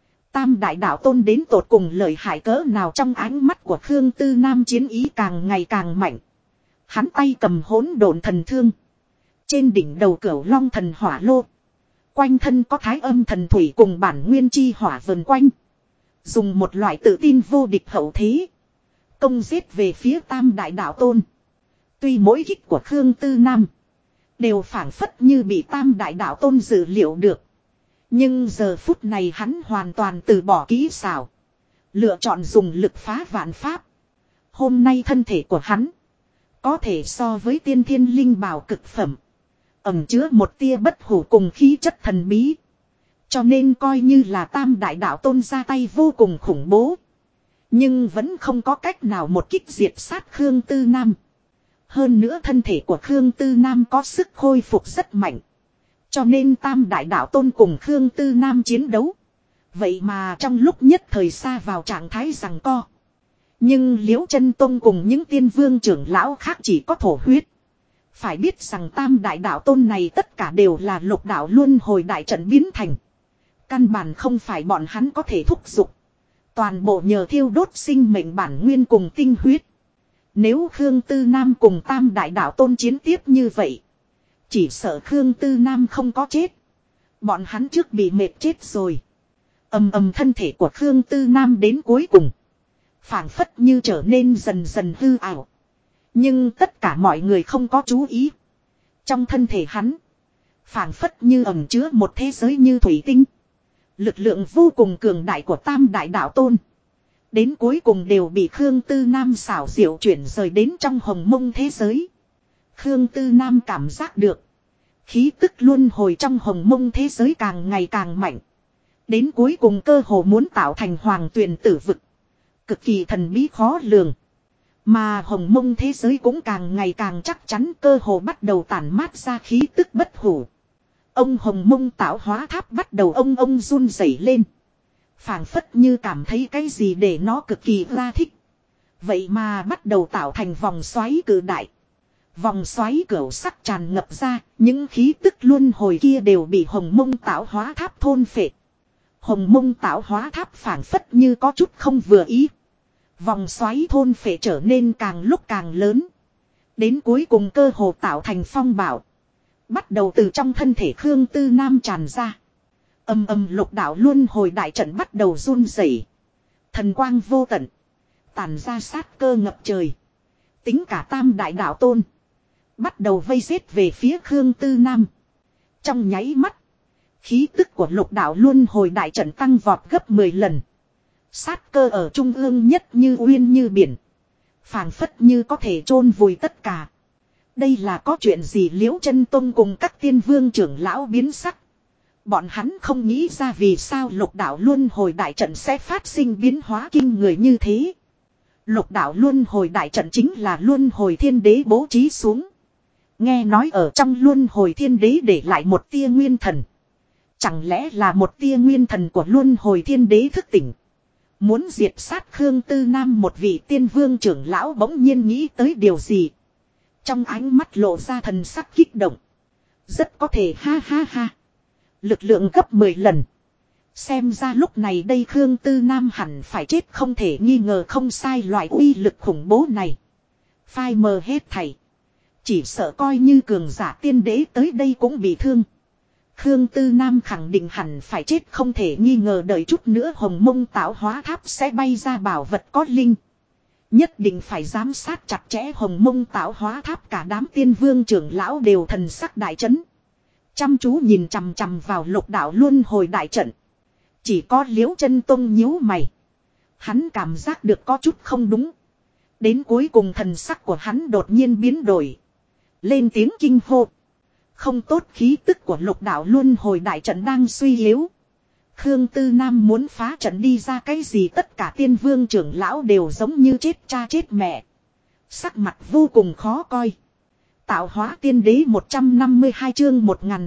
Tam đại đạo tôn đến tột cùng lợi hại cỡ nào. Trong ánh mắt của Khương Tư Nam chiến ý càng ngày càng mạnh. Hắn tay cầm hỗn độn thần thương. Trên đỉnh đầu Cửu Long thần hỏa lô. Quanh thân có Thái Âm thần thủy cùng bản nguyên chi hỏa vần quanh. Dùng một loại tự tin vô địch hậu thế. Công giết về phía tam đại đạo tôn. Tuy mỗi kích của Khương Tư Nam đều phảng phất như bị tam đại đạo tôn dự liệu được. Nhưng giờ phút này hắn hoàn toàn từ bỏ kỹ xảo. Lựa chọn dùng lực phá vạn pháp. Hôm nay thân thể của hắn có thể so với tiên thiên linh bảo cực phẩm. Ẩm chứa một tia bất hủ cùng khí chất thần bí. Cho nên coi như là tam đại đạo tôn ra tay vô cùng khủng bố. Nhưng vẫn không có cách nào một kích diệt sát Khương Tư Nam. Hơn nữa thân thể của Khương Tư Nam có sức khôi phục rất mạnh. Cho nên tam đại đạo tôn cùng Khương Tư Nam chiến đấu. Vậy mà trong lúc nhất thời xa vào trạng thái giằng co. Nhưng Liễu Chân Tông cùng những tiên vương trưởng lão khác chỉ có thổ huyết. Phải biết rằng tam đại đạo tôn này tất cả đều là lục đạo luân hồi đại trận biến thành. Căn bản không phải bọn hắn có thể thúc giục. Toàn bộ nhờ thiêu đốt sinh mệnh bản nguyên cùng tinh huyết. Nếu Khương Tư Nam cùng tam đại đạo tôn chiến tiếp như vậy. Chỉ sợ Khương Tư Nam không có chết. Bọn hắn trước bị mệt chết rồi. Ầm ầm thân thể của Khương Tư Nam đến cuối cùng. Phảng phất như trở nên dần dần hư ảo. Nhưng tất cả mọi người không có chú ý. Trong thân thể hắn. Phảng phất như ẩn chứa một thế giới như thủy tinh. Lực lượng vô cùng cường đại của tam đại đạo tôn. Đến cuối cùng đều bị Khương Tư Nam xảo diệu chuyển rời đến trong hồng mông thế giới. Khương Tư Nam cảm giác được. Khí tức luân hồi trong hồng mông thế giới càng ngày càng mạnh. Đến cuối cùng cơ hồ muốn tạo thành hoàng tuyền tử vực. Cực kỳ thần bí khó lường. Mà hồng mông thế giới cũng càng ngày càng chắc chắn, cơ hồ bắt đầu tản mát ra khí tức bất hủ. Ông hồng mông tạo hóa tháp bắt đầu ông run rẩy lên. Phảng phất như cảm thấy cái gì để nó cực kỳ ra thích. Vậy mà bắt đầu tạo thành vòng xoáy cự đại. Vòng xoáy cửu sắc tràn ngập ra, những khí tức luân hồi kia đều bị hồng mông tạo hóa tháp thôn phệ. Hồng mông tạo hóa tháp phảng phất như có chút không vừa ý. Vòng xoáy thôn phệ trở nên càng lúc càng lớn. Đến cuối cùng cơ hồ tạo thành phong bạo. Bắt đầu từ trong thân thể Khương Tư Nam tràn ra. Lục đạo luân hồi đại trận bắt đầu run rẩy. Thần quang vô tận. Tàn ra sát cơ ngập trời. Tính cả tam đại đạo tôn. Bắt đầu vây giết về phía Khương Tư Nam. Trong nháy mắt. Khí tức của lục đạo luân hồi đại trận tăng vọt gấp 10 lần. Sát cơ ở trung ương nhất như uyên như biển. Phảng phất như có thể chôn vùi tất cả. Đây là có chuyện gì? Liễu Chân Tông cùng các tiên vương trưởng lão biến sắc. Bọn hắn không nghĩ ra vì sao lục đạo luân hồi đại trận sẽ phát sinh biến hóa kinh người như thế. Lục đạo luân hồi đại trận chính là luân hồi thiên đế bố trí xuống. Nghe nói ở trong luân hồi thiên đế để lại một tia nguyên thần. Chẳng lẽ là một tia nguyên thần của luân hồi thiên đế thức tỉnh. Muốn diệt sát Khương Tư Nam, một vị tiên vương trưởng lão bỗng nhiên nghĩ tới điều gì. Trong ánh mắt lộ ra thần sắc kích động. Rất có thể ha ha ha. Lực lượng gấp 10 lần. Xem ra lúc này đây Khương Tư Nam hẳn phải chết không thể nghi ngờ, không sai, loại uy lực khủng bố này. Phai mờ hết thảy. Chỉ sợ coi như cường giả tiên đế tới đây cũng bị thương. Khương Tư Nam khẳng định hẳn phải chết không thể nghi ngờ, đợi chút nữa hồng mông tạo hóa tháp sẽ bay ra bảo vật có linh. Nhất định phải giám sát chặt chẽ hồng mông tạo hóa tháp, cả đám tiên vương trưởng lão đều thần sắc đại chấn. Chăm chú nhìn chằm chằm vào lục đạo luân hồi đại trận. Chỉ có Liễu Chân Tông nhíu mày. Hắn cảm giác được có chút không đúng. Đến cuối cùng thần sắc của hắn đột nhiên biến đổi. Lên tiếng kinh hô. Không tốt, khí tức của lục đạo luân hồi đại trận đang suy yếu. Khương Tư Nam muốn phá trận đi ra cái gì? Tất cả tiên vương trưởng lão đều giống như chết cha chết mẹ. Sắc mặt vô cùng khó coi. Tạo hóa tiên đế 152 chương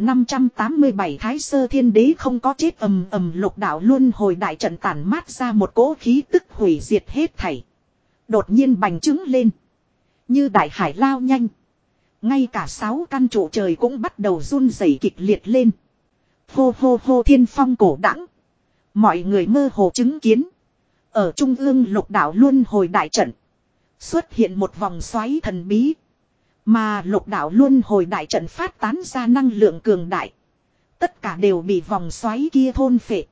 1587 Thái Sơ Thiên Đế không có chết. Lục đạo luân hồi đại trận tản mát ra một cỗ khí tức hủy diệt hết thảy. Đột nhiên bành trướng lên. Như đại hải lao nhanh. Ngay cả 6 căn trụ trời cũng bắt đầu run rẩy kịch liệt lên. Hô hô hô, thiên phong cổ đãng. Mọi người mơ hồ chứng kiến. Ở trung ương lục đạo luân hồi đại trận. Xuất hiện một vòng xoáy thần bí. Mà lục đạo luân hồi đại trận phát tán ra năng lượng cường đại. Tất cả đều bị vòng xoáy kia thôn phệ.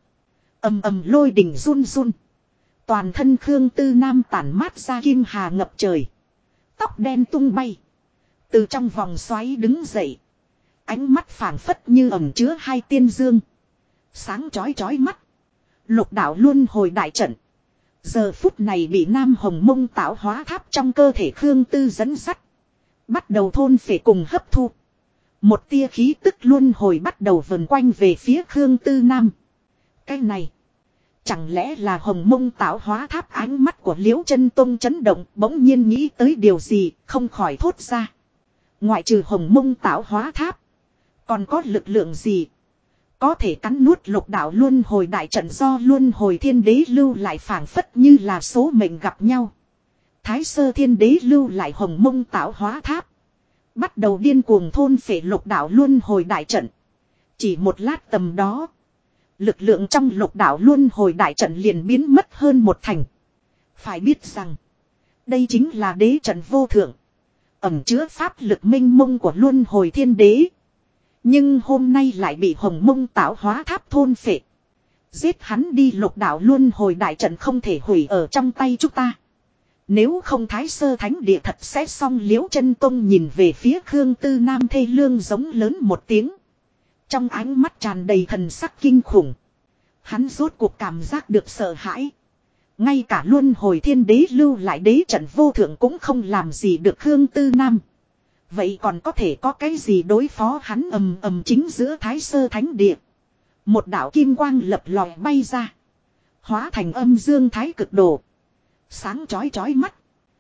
Lôi đỉnh run run. Toàn thân Khương Tư Nam tản mát ra kim hà ngập trời. Tóc đen tung bay. Từ trong vòng xoáy đứng dậy. Ánh mắt phảng phất như ẩn chứa hai tiên dương. Sáng chói chói mắt. Lục đạo luân hồi đại trận. Giờ phút này bị Nam Hồng Mông tạo hóa tháp trong cơ thể Khương Tư dẫn dắt. Bắt đầu thôn phệ cùng hấp thu. Một tia khí tức luân hồi bắt đầu vần quanh về phía Khương Tư Nam. Cái này. Chẳng lẽ là Hồng Mông tạo hóa tháp? Ánh mắt của Liễu Chân Tông chấn động, bỗng nhiên nghĩ tới điều gì, không khỏi thốt ra. Ngoại trừ Hồng Mông tạo hóa tháp. Còn có lực lượng gì? Có thể cắn nuốt lục đạo luân hồi đại trận do luân hồi thiên đế lưu lại, phảng phất như là số mệnh gặp nhau. Thái Sơ Thiên Đế lưu lại Hồng Mông tạo hóa tháp. Bắt đầu điên cuồng thôn phệ lục đạo luân hồi đại trận. Chỉ một lát tầm đó. Lực lượng trong lục đạo luân hồi đại trận liền biến mất hơn một thành. Phải biết rằng. Đây chính là đế trận vô thượng. Ẩn chứa pháp lực minh mông của luân hồi thiên đế. Nhưng hôm nay lại bị Hồng Mông tạo hóa tháp thôn phệ. Giết hắn đi, lục đạo luân hồi đại trận không thể hủy ở trong tay chúng ta. Nếu không Thái Sơ Thánh Địa thật sẽ xong. Liễu Chân Tông nhìn về phía Khương Tư Nam thê lương giống lớn một tiếng. Trong ánh mắt tràn đầy thần sắc kinh khủng. Hắn rốt cuộc cảm giác được sợ hãi. Ngay cả luân hồi thiên đế lưu lại đế trận vô thượng cũng không làm gì được Khương Tư Nam. Vậy còn có thể có cái gì đối phó hắn? Ầm ầm, chính giữa Thái Sơ Thánh Địa. Một đạo kim quang lập lòe bay ra. Hóa thành âm dương thái cực đồ. Sáng chói chói mắt.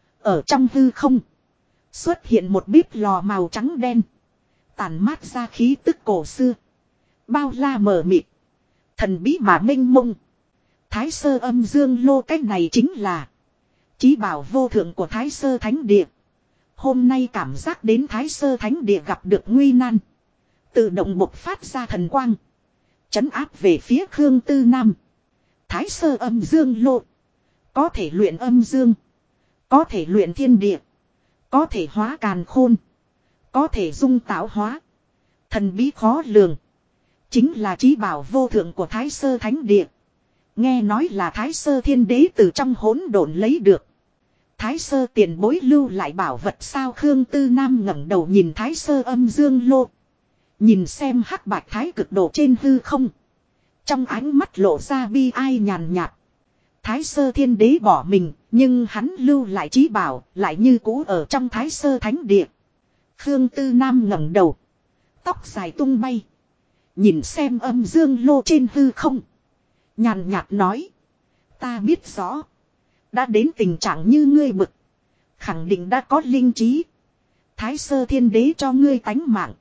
Ở trong hư không. Xuất hiện một bếp lò màu trắng đen. Tàn mát ra khí tức cổ xưa. Bao la mờ mịt. Thần bí mà mênh mông. Thái Sơ âm dương lô, cái này chính là chí bảo vô thượng của Thái Sơ Thánh Địa. Hôm nay cảm giác đến Thái Sơ Thánh Địa gặp được nguy nan. Tự động bộc phát ra thần quang. Trấn áp về phía Khương Tư Nam. Thái Sơ âm dương lô. Có thể luyện âm dương. Có thể luyện thiên địa. Có thể hóa càn khôn. Có thể dung tạo hóa. Thần bí khó lường. Chính là chí bảo vô thượng của Thái Sơ Thánh Địa. Nghe nói là Thái Sơ Thiên Đế từ trong hỗn độn lấy được. Thái Sơ tiền bối lưu lại bảo vật sao? Khương Tư Nam ngẩng đầu nhìn Thái Sơ âm dương lô. Nhìn xem hắc bạch thái cực đồ trên hư không. Trong ánh mắt lộ ra bi ai nhàn nhạt. Thái Sơ Thiên Đế bỏ mình, nhưng hắn lưu lại chí bảo, lại như cũ ở trong Thái Sơ Thánh Địa. Khương Tư Nam ngẩng đầu. Tóc dài tung bay. Nhìn xem âm dương lô trên hư không. Nhàn nhạt nói. Ta biết rõ. Đã đến tình trạng như ngươi bực. Khẳng định đã có linh trí. Thái Sơ Thiên Đế cho ngươi tánh mạng.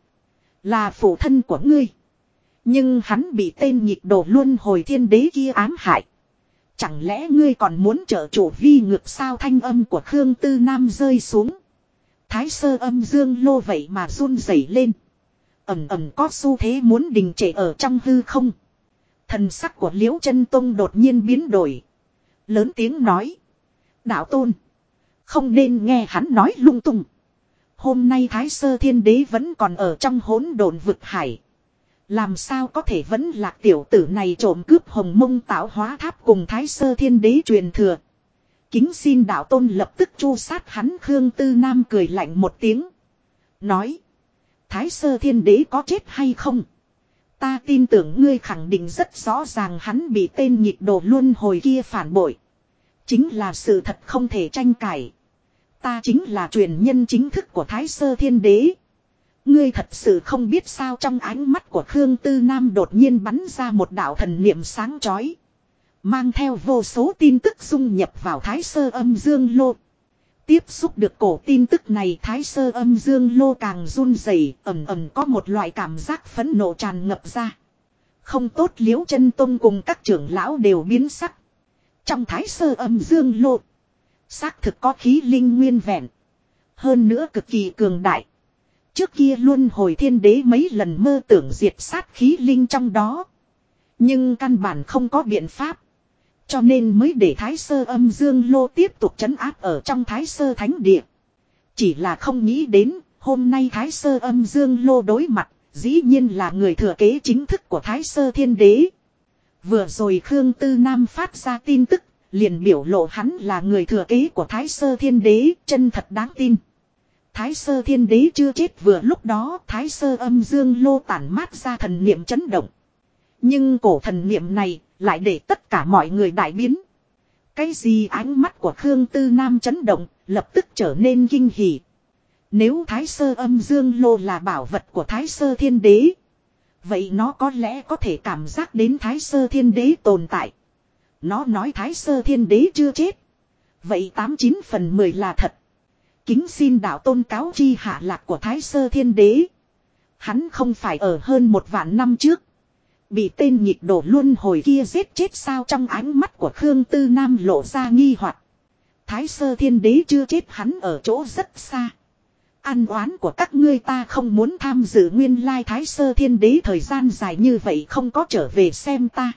Là phụ thân của ngươi. Nhưng hắn bị tên nhịp đồ luân hồi thiên đế kia ám hại. Chẳng lẽ ngươi còn muốn trợ chủ vi ngược sao? Thanh âm của Khương Tư Nam rơi xuống. Thái Sơ âm dương lô vậy mà run rẩy lên. Ẩm ẩm có xu thế muốn đình trệ ở trong hư không. Thần sắc của Liễu Chân Tông đột nhiên biến đổi. Lớn tiếng nói. Đạo tôn. Không nên nghe hắn nói lung tung. Hôm nay Thái Sơ Thiên Đế vẫn còn ở trong hỗn độn vực hải. Làm sao có thể vẫn lạc tiểu tử này trộm cướp Hồng Mông tạo hóa tháp cùng Thái Sơ Thiên Đế truyền thừa. Kính xin đạo tôn lập tức tru sát hắn. Khương Tư Nam cười lạnh một tiếng. Nói. Thái Sơ Thiên Đế có chết hay không? Ta tin tưởng ngươi khẳng định rất rõ ràng hắn bị tên nhịp đồ luân hồi kia phản bội. Chính là sự thật không thể tranh cãi. Ta chính là truyền nhân chính thức của Thái Sơ Thiên Đế. Ngươi thật sự không biết sao? Trong ánh mắt của Khương Tư Nam đột nhiên bắn ra một đạo thần niệm sáng chói. Mang theo vô số tin tức dung nhập vào Thái Sơ âm dương lô. Tiếp xúc được cổ tin tức này, Thái Sơ âm dương lô càng run rẩy, ầm ầm có một loại cảm giác phẫn nộ tràn ngập ra. Không tốt, Liễu Chân Tông cùng các trưởng lão đều biến sắc. Trong Thái Sơ âm dương lô, xác thực có khí linh nguyên vẹn. Hơn nữa cực kỳ cường đại. Trước kia luân hồi thiên đế mấy lần mơ tưởng diệt sát khí linh trong đó. Nhưng căn bản không có biện pháp. Cho nên mới để Thái Sơ âm dương lô tiếp tục trấn áp ở trong Thái Sơ Thánh Địa. Chỉ là không nghĩ đến, hôm nay Thái Sơ âm dương lô đối mặt, dĩ nhiên là người thừa kế chính thức của Thái Sơ Thiên Đế. Vừa rồi Khương Tư Nam phát ra tin tức, liền biểu lộ hắn là người thừa kế của Thái Sơ Thiên Đế, chân thật đáng tin. Thái Sơ Thiên Đế chưa chết, vừa lúc đó Thái Sơ âm dương lô tản mát ra thần niệm chấn động. Nhưng cổ thần niệm này lại để tất cả mọi người đại biến. Cái gì? Ánh mắt của Khương Tư Nam chấn động, lập tức trở nên kinh hỉ. Nếu Thái Sơ âm dương lô là bảo vật của Thái Sơ Thiên Đế, vậy nó có lẽ có thể cảm giác đến Thái Sơ Thiên Đế tồn tại. Nó nói Thái Sơ Thiên Đế chưa chết, vậy 89 phần 10 là thật. Kính xin đạo tôn cáo chi hạ lạc của Thái Sơ Thiên Đế. Hắn không phải ở hơn 1 vạn năm trước bị tên nhịp đồ luân hồi kia giết chết sao? Trong ánh mắt của Khương Tư Nam lộ ra nghi hoặc. Thái Sơ Thiên Đế chưa chết, hắn ở chỗ rất xa. Ăn oán của các ngươi ta không muốn tham dự. Nguyên lai Thái Sơ Thiên Đế thời gian dài như vậy không có trở về xem ta,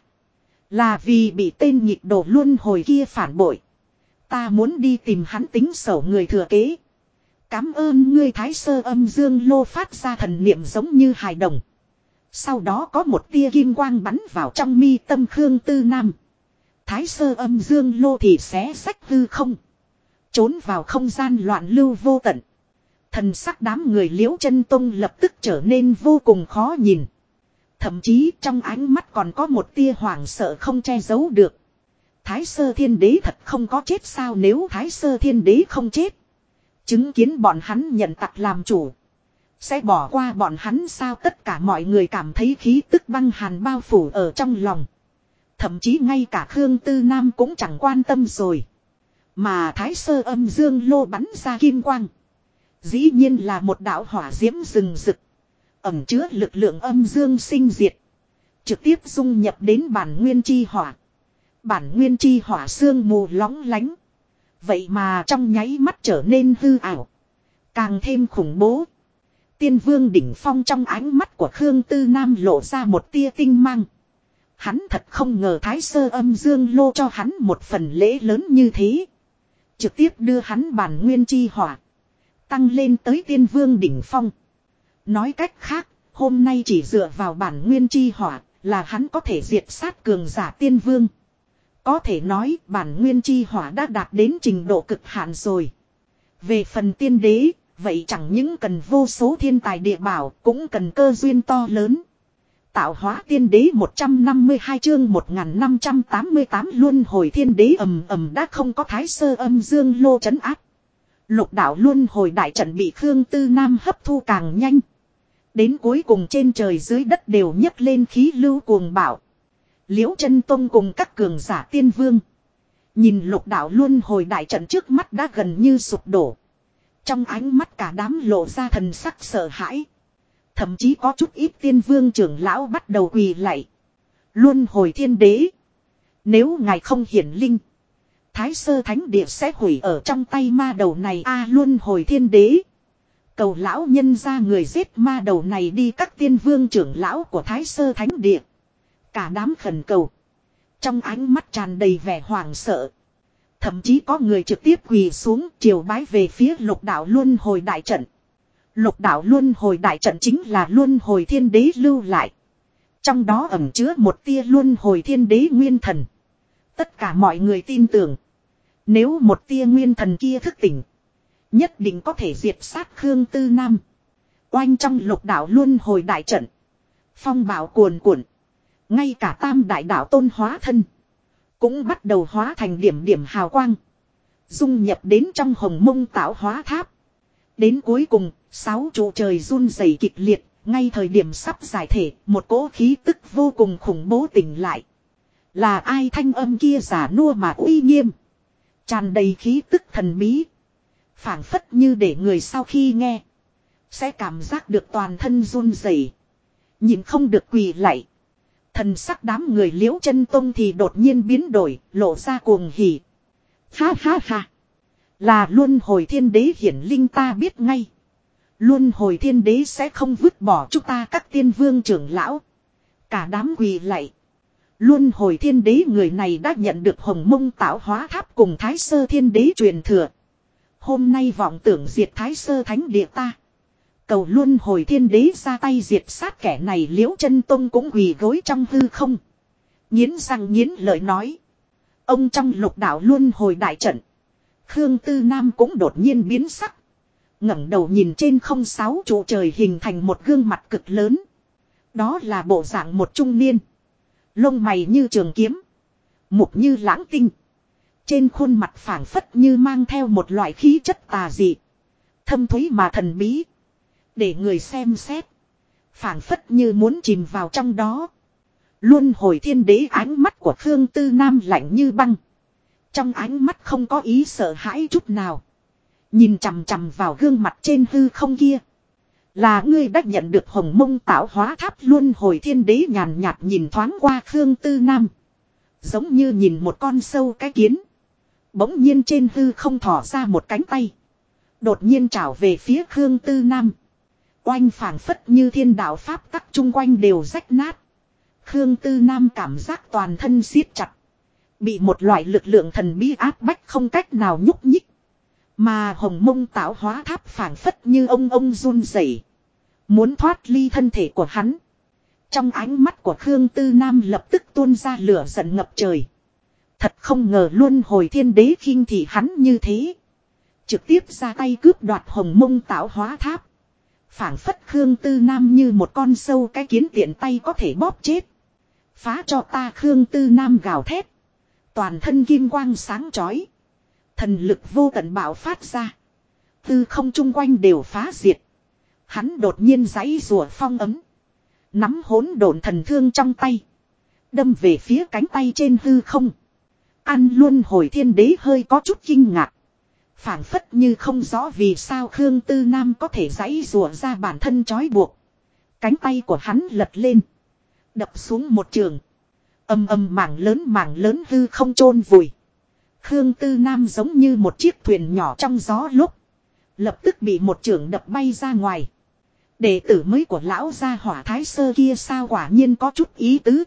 là vì bị tên nhịp đồ luân hồi kia phản bội. Ta muốn đi tìm hắn tính sổ người thừa kế. Cảm ơn ngươi. Thái Sơ âm dương lô phát ra thần niệm giống như hài đồng. Sau đó có một tia kim quang bắn vào trong mi tâm Khương Tư Nam. Thái Sơ âm dương lô thì xé rách hư không, trốn vào không gian loạn lưu vô tận. Thần sắc đám người Liễu Chân Tông lập tức trở nên vô cùng khó nhìn. Thậm chí trong ánh mắt còn có một tia hoảng sợ không che giấu được. Thái Sơ Thiên Đế thật không có chết sao? Nếu Thái Sơ Thiên Đế không chết, chứng kiến bọn hắn nhận tặc làm chủ, Sẽ bỏ qua bọn hắn sao? Tất cả mọi người cảm thấy khí tức băng hàn bao phủ ở trong lòng. Thậm chí ngay cả Khương Tư Nam cũng chẳng quan tâm rồi. Mà Thái Sơ Âm Dương Lô bắn ra kim quang. Dĩ nhiên là một đạo hỏa diễm rừng rực. Ẩn chứa lực lượng âm dương sinh diệt. Trực tiếp dung nhập đến bản nguyên chi hỏa. Bản nguyên chi hỏa sương mù lóng lánh. Vậy mà trong nháy mắt trở nên hư ảo. Càng thêm khủng bố. Tiên vương đỉnh phong trong ánh mắt của Khương Tư Nam lộ ra một tia tinh mang. Hắn thật không ngờ Thái Sơ Âm Dương Lô cho hắn một phần lễ lớn như thế. Trực tiếp đưa hắn bản nguyên chi hỏa. Tăng lên tới tiên vương đỉnh phong. Nói cách khác, hôm nay chỉ dựa vào bản nguyên chi hỏa là hắn có thể diệt sát cường giả tiên vương. Có thể nói bản nguyên chi hỏa đã đạt đến trình độ cực hạn rồi. Về phần tiên đế, vậy chẳng những cần vô số thiên tài địa bảo, cũng cần cơ duyên to lớn. Tạo hóa tiên đế 152 chương 1588 luân hồi thiên đế ầm ầm đã không có Thái Sơ Âm Dương Lô trấn áp. Lục đạo luân hồi đại trận bị Khương Tư Nam hấp thu càng nhanh. Đến cuối cùng trên trời dưới đất đều nhấc lên khí lưu cuồng bạo. Liễu Chân Tông cùng các cường giả tiên vương. Nhìn lục đạo luân hồi đại trận trước mắt đã gần như sụp đổ. Trong ánh mắt cả đám lộ ra thần sắc sợ hãi. Thậm chí có chút ít tiên vương trưởng lão bắt đầu quỳ lạy. Luân hồi thiên đế. Nếu ngài không hiển linh. Thái Sơ Thánh Địa sẽ hủy ở trong tay ma đầu này luân hồi thiên đế. Cầu lão nhân ra người giết ma đầu này đi các tiên vương trưởng lão của Thái Sơ Thánh Địa. Cả đám khẩn cầu. Trong ánh mắt tràn đầy vẻ hoảng sợ. Thậm chí có người trực tiếp quỳ xuống triều bái về phía lục đạo luân hồi đại trận. Lục đạo luân hồi đại trận chính là luân hồi thiên đế lưu lại. Trong đó ẩn chứa một tia luân hồi thiên đế nguyên thần. Tất cả mọi người tin tưởng. Nếu một tia nguyên thần kia thức tỉnh. Nhất định có thể diệt sát Khương Tư Nam. Oanh trong lục đạo luân hồi đại trận. Phong bạo cuồn cuộn. Ngay cả tam đại đạo tôn hóa thân. Cũng bắt đầu hóa thành điểm điểm hào quang. Dung nhập đến trong hồng mông tạo hóa tháp. Đến cuối cùng, 6 trụ trời run rẩy kịch liệt. Ngay thời điểm sắp giải thể, một cỗ khí tức vô cùng khủng bố tỉnh lại. Là ai? Thanh âm kia giả nua mà uy nghiêm. Tràn đầy khí tức thần bí. Phảng phất như để người sau khi nghe. Sẽ cảm giác được toàn thân run rẩy, nhìn không được quỳ lạy. Thần sắc đám người Liễu Chân Tông thì đột nhiên biến đổi, lộ ra cuồng hỉ. Ha ha ha. Là luân hồi thiên đế hiển linh, ta biết ngay. Luân hồi thiên đế sẽ không vứt bỏ chúng ta các tiên vương trưởng lão. Cả đám quỳ lạy. Luân hồi thiên đế người này đã nhận được hồng mông tạo hóa tháp cùng Thái Sơ thiên đế truyền thừa. Hôm nay vọng tưởng diệt Thái Sơ Thánh Địa ta. Cầu luân hồi thiên đế ra tay diệt sát kẻ này. Liễu Chân Tông cũng quỳ gối trong hư không. Nghiến răng nghiến lợi nói. Ông trong lục đạo luân hồi đại trận. Khương Tư Nam cũng đột nhiên biến sắc. Ngẩng đầu nhìn trên không 6 trụ trời hình thành một gương mặt cực lớn. Đó là bộ dạng một trung niên. Lông mày như trường kiếm. Mục như lãng tinh. Trên khuôn mặt phảng phất như mang theo một loại khí chất tà dị. Thâm thúy mà thần bí. Để người xem xét. Phảng phất như muốn chìm vào trong đó. Luân hồi thiên đế ánh mắt của Khương Tư Nam lạnh như băng. Trong ánh mắt không có ý sợ hãi chút nào. Nhìn chằm chằm vào gương mặt trên hư không kia. Là ngươi đã nhận được hồng mông tạo hóa tháp. Luân hồi thiên đế nhàn nhạt nhìn thoáng qua Khương Tư Nam. Giống như nhìn một con sâu cái kiến. Bỗng nhiên trên hư không thỏ ra một cánh tay. Đột nhiên trảo về phía Khương Tư Nam. Oanh phảng phất như thiên đạo pháp tắc chung quanh đều rách nát. Khương Tư Nam cảm giác toàn thân siết chặt. Bị một loại lực lượng thần bí áp bách không cách nào nhúc nhích. Mà hồng mông tạo hóa tháp phảng phất như ông run rẩy, muốn thoát ly thân thể của hắn. Trong ánh mắt của Khương Tư Nam lập tức tuôn ra lửa giận ngập trời. Thật không ngờ luân hồi thiên đế khinh thị hắn như thế. Trực tiếp ra tay cướp đoạt hồng mông tạo hóa tháp. Phảng phất Khương Tư Nam như một con sâu cái kiến tiện tay có thể bóp chết. Phá cho ta! Khương Tư Nam gào thét. Toàn thân kim quang sáng chói. Thần lực vô tận bạo phát ra. Tư không chung quanh đều phá diệt. Hắn đột nhiên giãy giụa phong ấm. Nắm hỗn độn thần thương trong tay. Đâm về phía cánh tay trên hư không. Ăn Luân Hồi Thiên Đế hơi có chút kinh ngạc. Phảng phất như không rõ vì sao Khương Tư Nam có thể giãy giụa ra bản thân trói buộc. Cánh tay của hắn lật lên. Đập xuống một trường. Ầm ầm mảng lớn hư không chôn vùi. Khương Tư Nam giống như một chiếc thuyền nhỏ trong gió lúc. Lập tức bị một trường đập bay ra ngoài. Đệ tử mới của lão gia Hỏa Thái Sơ kia sao quả nhiên có chút ý tứ.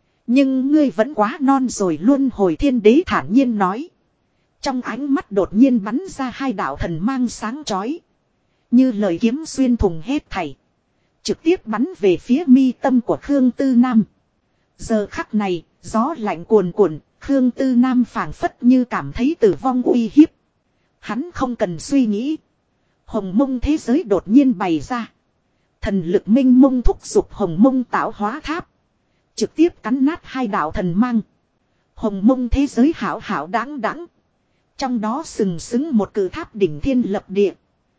Nhưng ngươi vẫn quá non rồi. Luân Hồi Thiên Đế thản nhiên nói. Trong ánh mắt đột nhiên bắn ra hai đạo thần mang sáng chói. Như lời kiếm xuyên thủng hết thảy. Trực tiếp bắn về phía mi tâm của Khương Tư Nam. Giờ khắc này, gió lạnh cuồn cuộn, Khương Tư Nam phảng phất như cảm thấy tử vong uy hiếp. Hắn không cần suy nghĩ. Hồng mông thế giới đột nhiên bày ra. Thần lực minh mông thúc giục hồng mông tạo hóa tháp. Trực tiếp cắn nát hai đạo thần mang. Hồng mông thế giới hảo hảo đáng đáng. Trong đó sừng sững một cử tháp đỉnh thiên lập địa.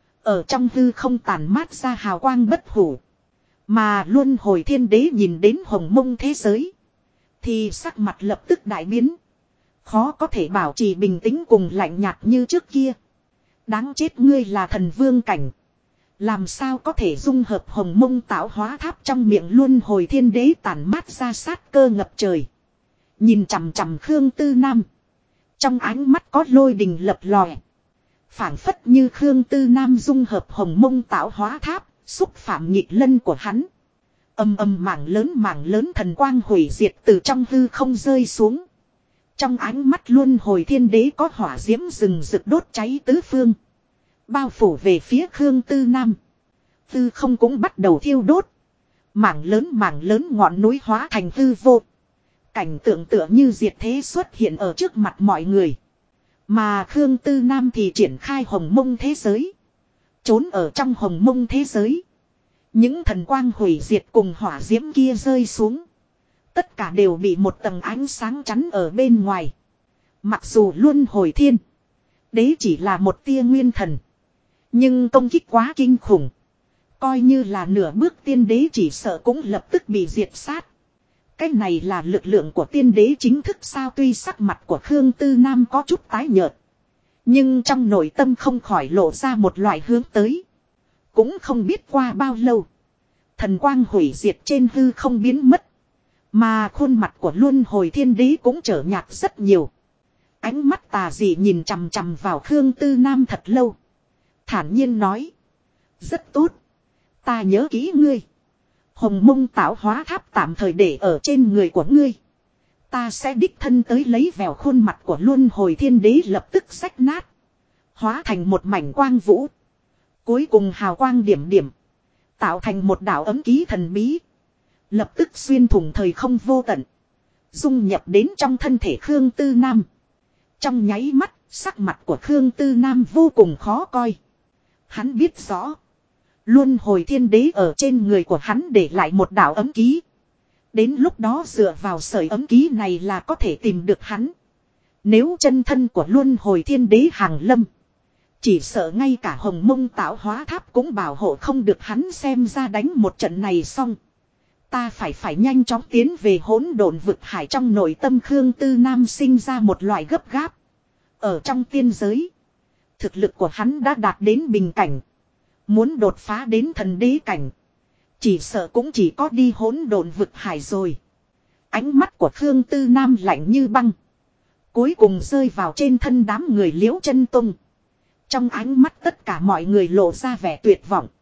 Ở trong hư không tàn mát ra hào quang bất hủ. Mà Luân Hồi Thiên Đế nhìn đến hồng mông thế giới. Thì sắc mặt lập tức đại biến. Khó có thể bảo trì bình tĩnh cùng lạnh nhạt như trước kia. Đáng chết, ngươi là thần vương cảnh. Làm sao có thể dung hợp hồng mông tạo hóa tháp? Trong miệng Luân Hồi Thiên Đế tản mát ra sát cơ ngập trời. Nhìn chằm chằm Khương Tư Nam. Trong ánh mắt có lôi đình lập lòe. Phảng phất như Khương Tư Nam dung hợp hồng mông tạo hóa tháp. Xúc phạm nghịch lân của hắn. Ầm ầm mảng lớn thần quang hủy diệt từ trong hư không rơi xuống. Trong ánh mắt Luân Hồi Thiên Đế có hỏa diễm rừng rực đốt cháy tứ phương. Bao phủ về phía Khương Tư Nam. Hư không cũng bắt đầu thiêu đốt. Mảng lớn ngọn núi hóa thành hư vô. Cảnh tượng tựa như diệt thế xuất hiện ở trước mặt mọi người. Mà Khương Tư Nam thì triển khai hồng mông thế giới. Trốn ở trong hồng mông thế giới. Những thần quang hủy diệt cùng hỏa diễm kia rơi xuống. Tất cả đều bị một tầng ánh sáng chắn ở bên ngoài. Mặc dù Luân Hồi Thiên Đế chỉ là một tia nguyên thần. Nhưng công kích quá kinh khủng. Coi như là nửa bước tiên đế chỉ sợ cũng lập tức bị diệt sát. Cái này là lực lượng của tiên đế chính thức sao? Tuy sắc mặt của Khương Tư Nam có chút tái nhợt. Nhưng trong nội tâm không khỏi lộ ra một loại hướng tới. Cũng không biết qua bao lâu. Thần quang hủy diệt trên hư không biến mất. Mà khuôn mặt của Luân Hồi Thiên Đế cũng trở nhạt rất nhiều. Ánh mắt tà dị nhìn chằm chằm vào Khương Tư Nam thật lâu. Thản nhiên nói. Rất tốt. Ta nhớ kỹ ngươi. Hồng mông tạo hóa tháp tạm thời để ở trên người của ngươi. Ta sẽ đích thân tới lấy vèo. Khuôn mặt của Luân Hồi Thiên Đế lập tức xách nát. Hóa thành một mảnh quang vũ. Cuối cùng hào quang điểm điểm. Tạo thành một đạo ấm ký thần bí. Lập tức xuyên thủng thời không vô tận. Dung nhập đến trong thân thể Khương Tư Nam. Trong nháy mắt, sắc mặt của Khương Tư Nam vô cùng khó coi. Hắn biết rõ. Luân Hồi Thiên Đế ở trên người của hắn để lại một đạo ấm ký. Đến lúc đó dựa vào sợi ấm ký này là có thể tìm được hắn. Nếu chân thân của Luân Hồi Thiên Đế hàng lâm. Chỉ sợ ngay cả hồng mông tạo hóa tháp cũng bảo hộ không được hắn. Xem ra đánh một trận này xong. Ta phải nhanh chóng tiến về hỗn độn vực hải. Trong nội tâm Khương Tư Nam sinh ra một loại gấp gáp. Ở trong tiên giới. Thực lực của hắn đã đạt đến bình cảnh. Muốn đột phá đến thần đế cảnh. Chỉ sợ cũng chỉ có đi hỗn độn vực hải rồi. Ánh mắt của Khương Tư Nam lạnh như băng. Cuối cùng rơi vào trên thân đám người Liễu Chân Tông. Trong ánh mắt tất cả mọi người lộ ra vẻ tuyệt vọng.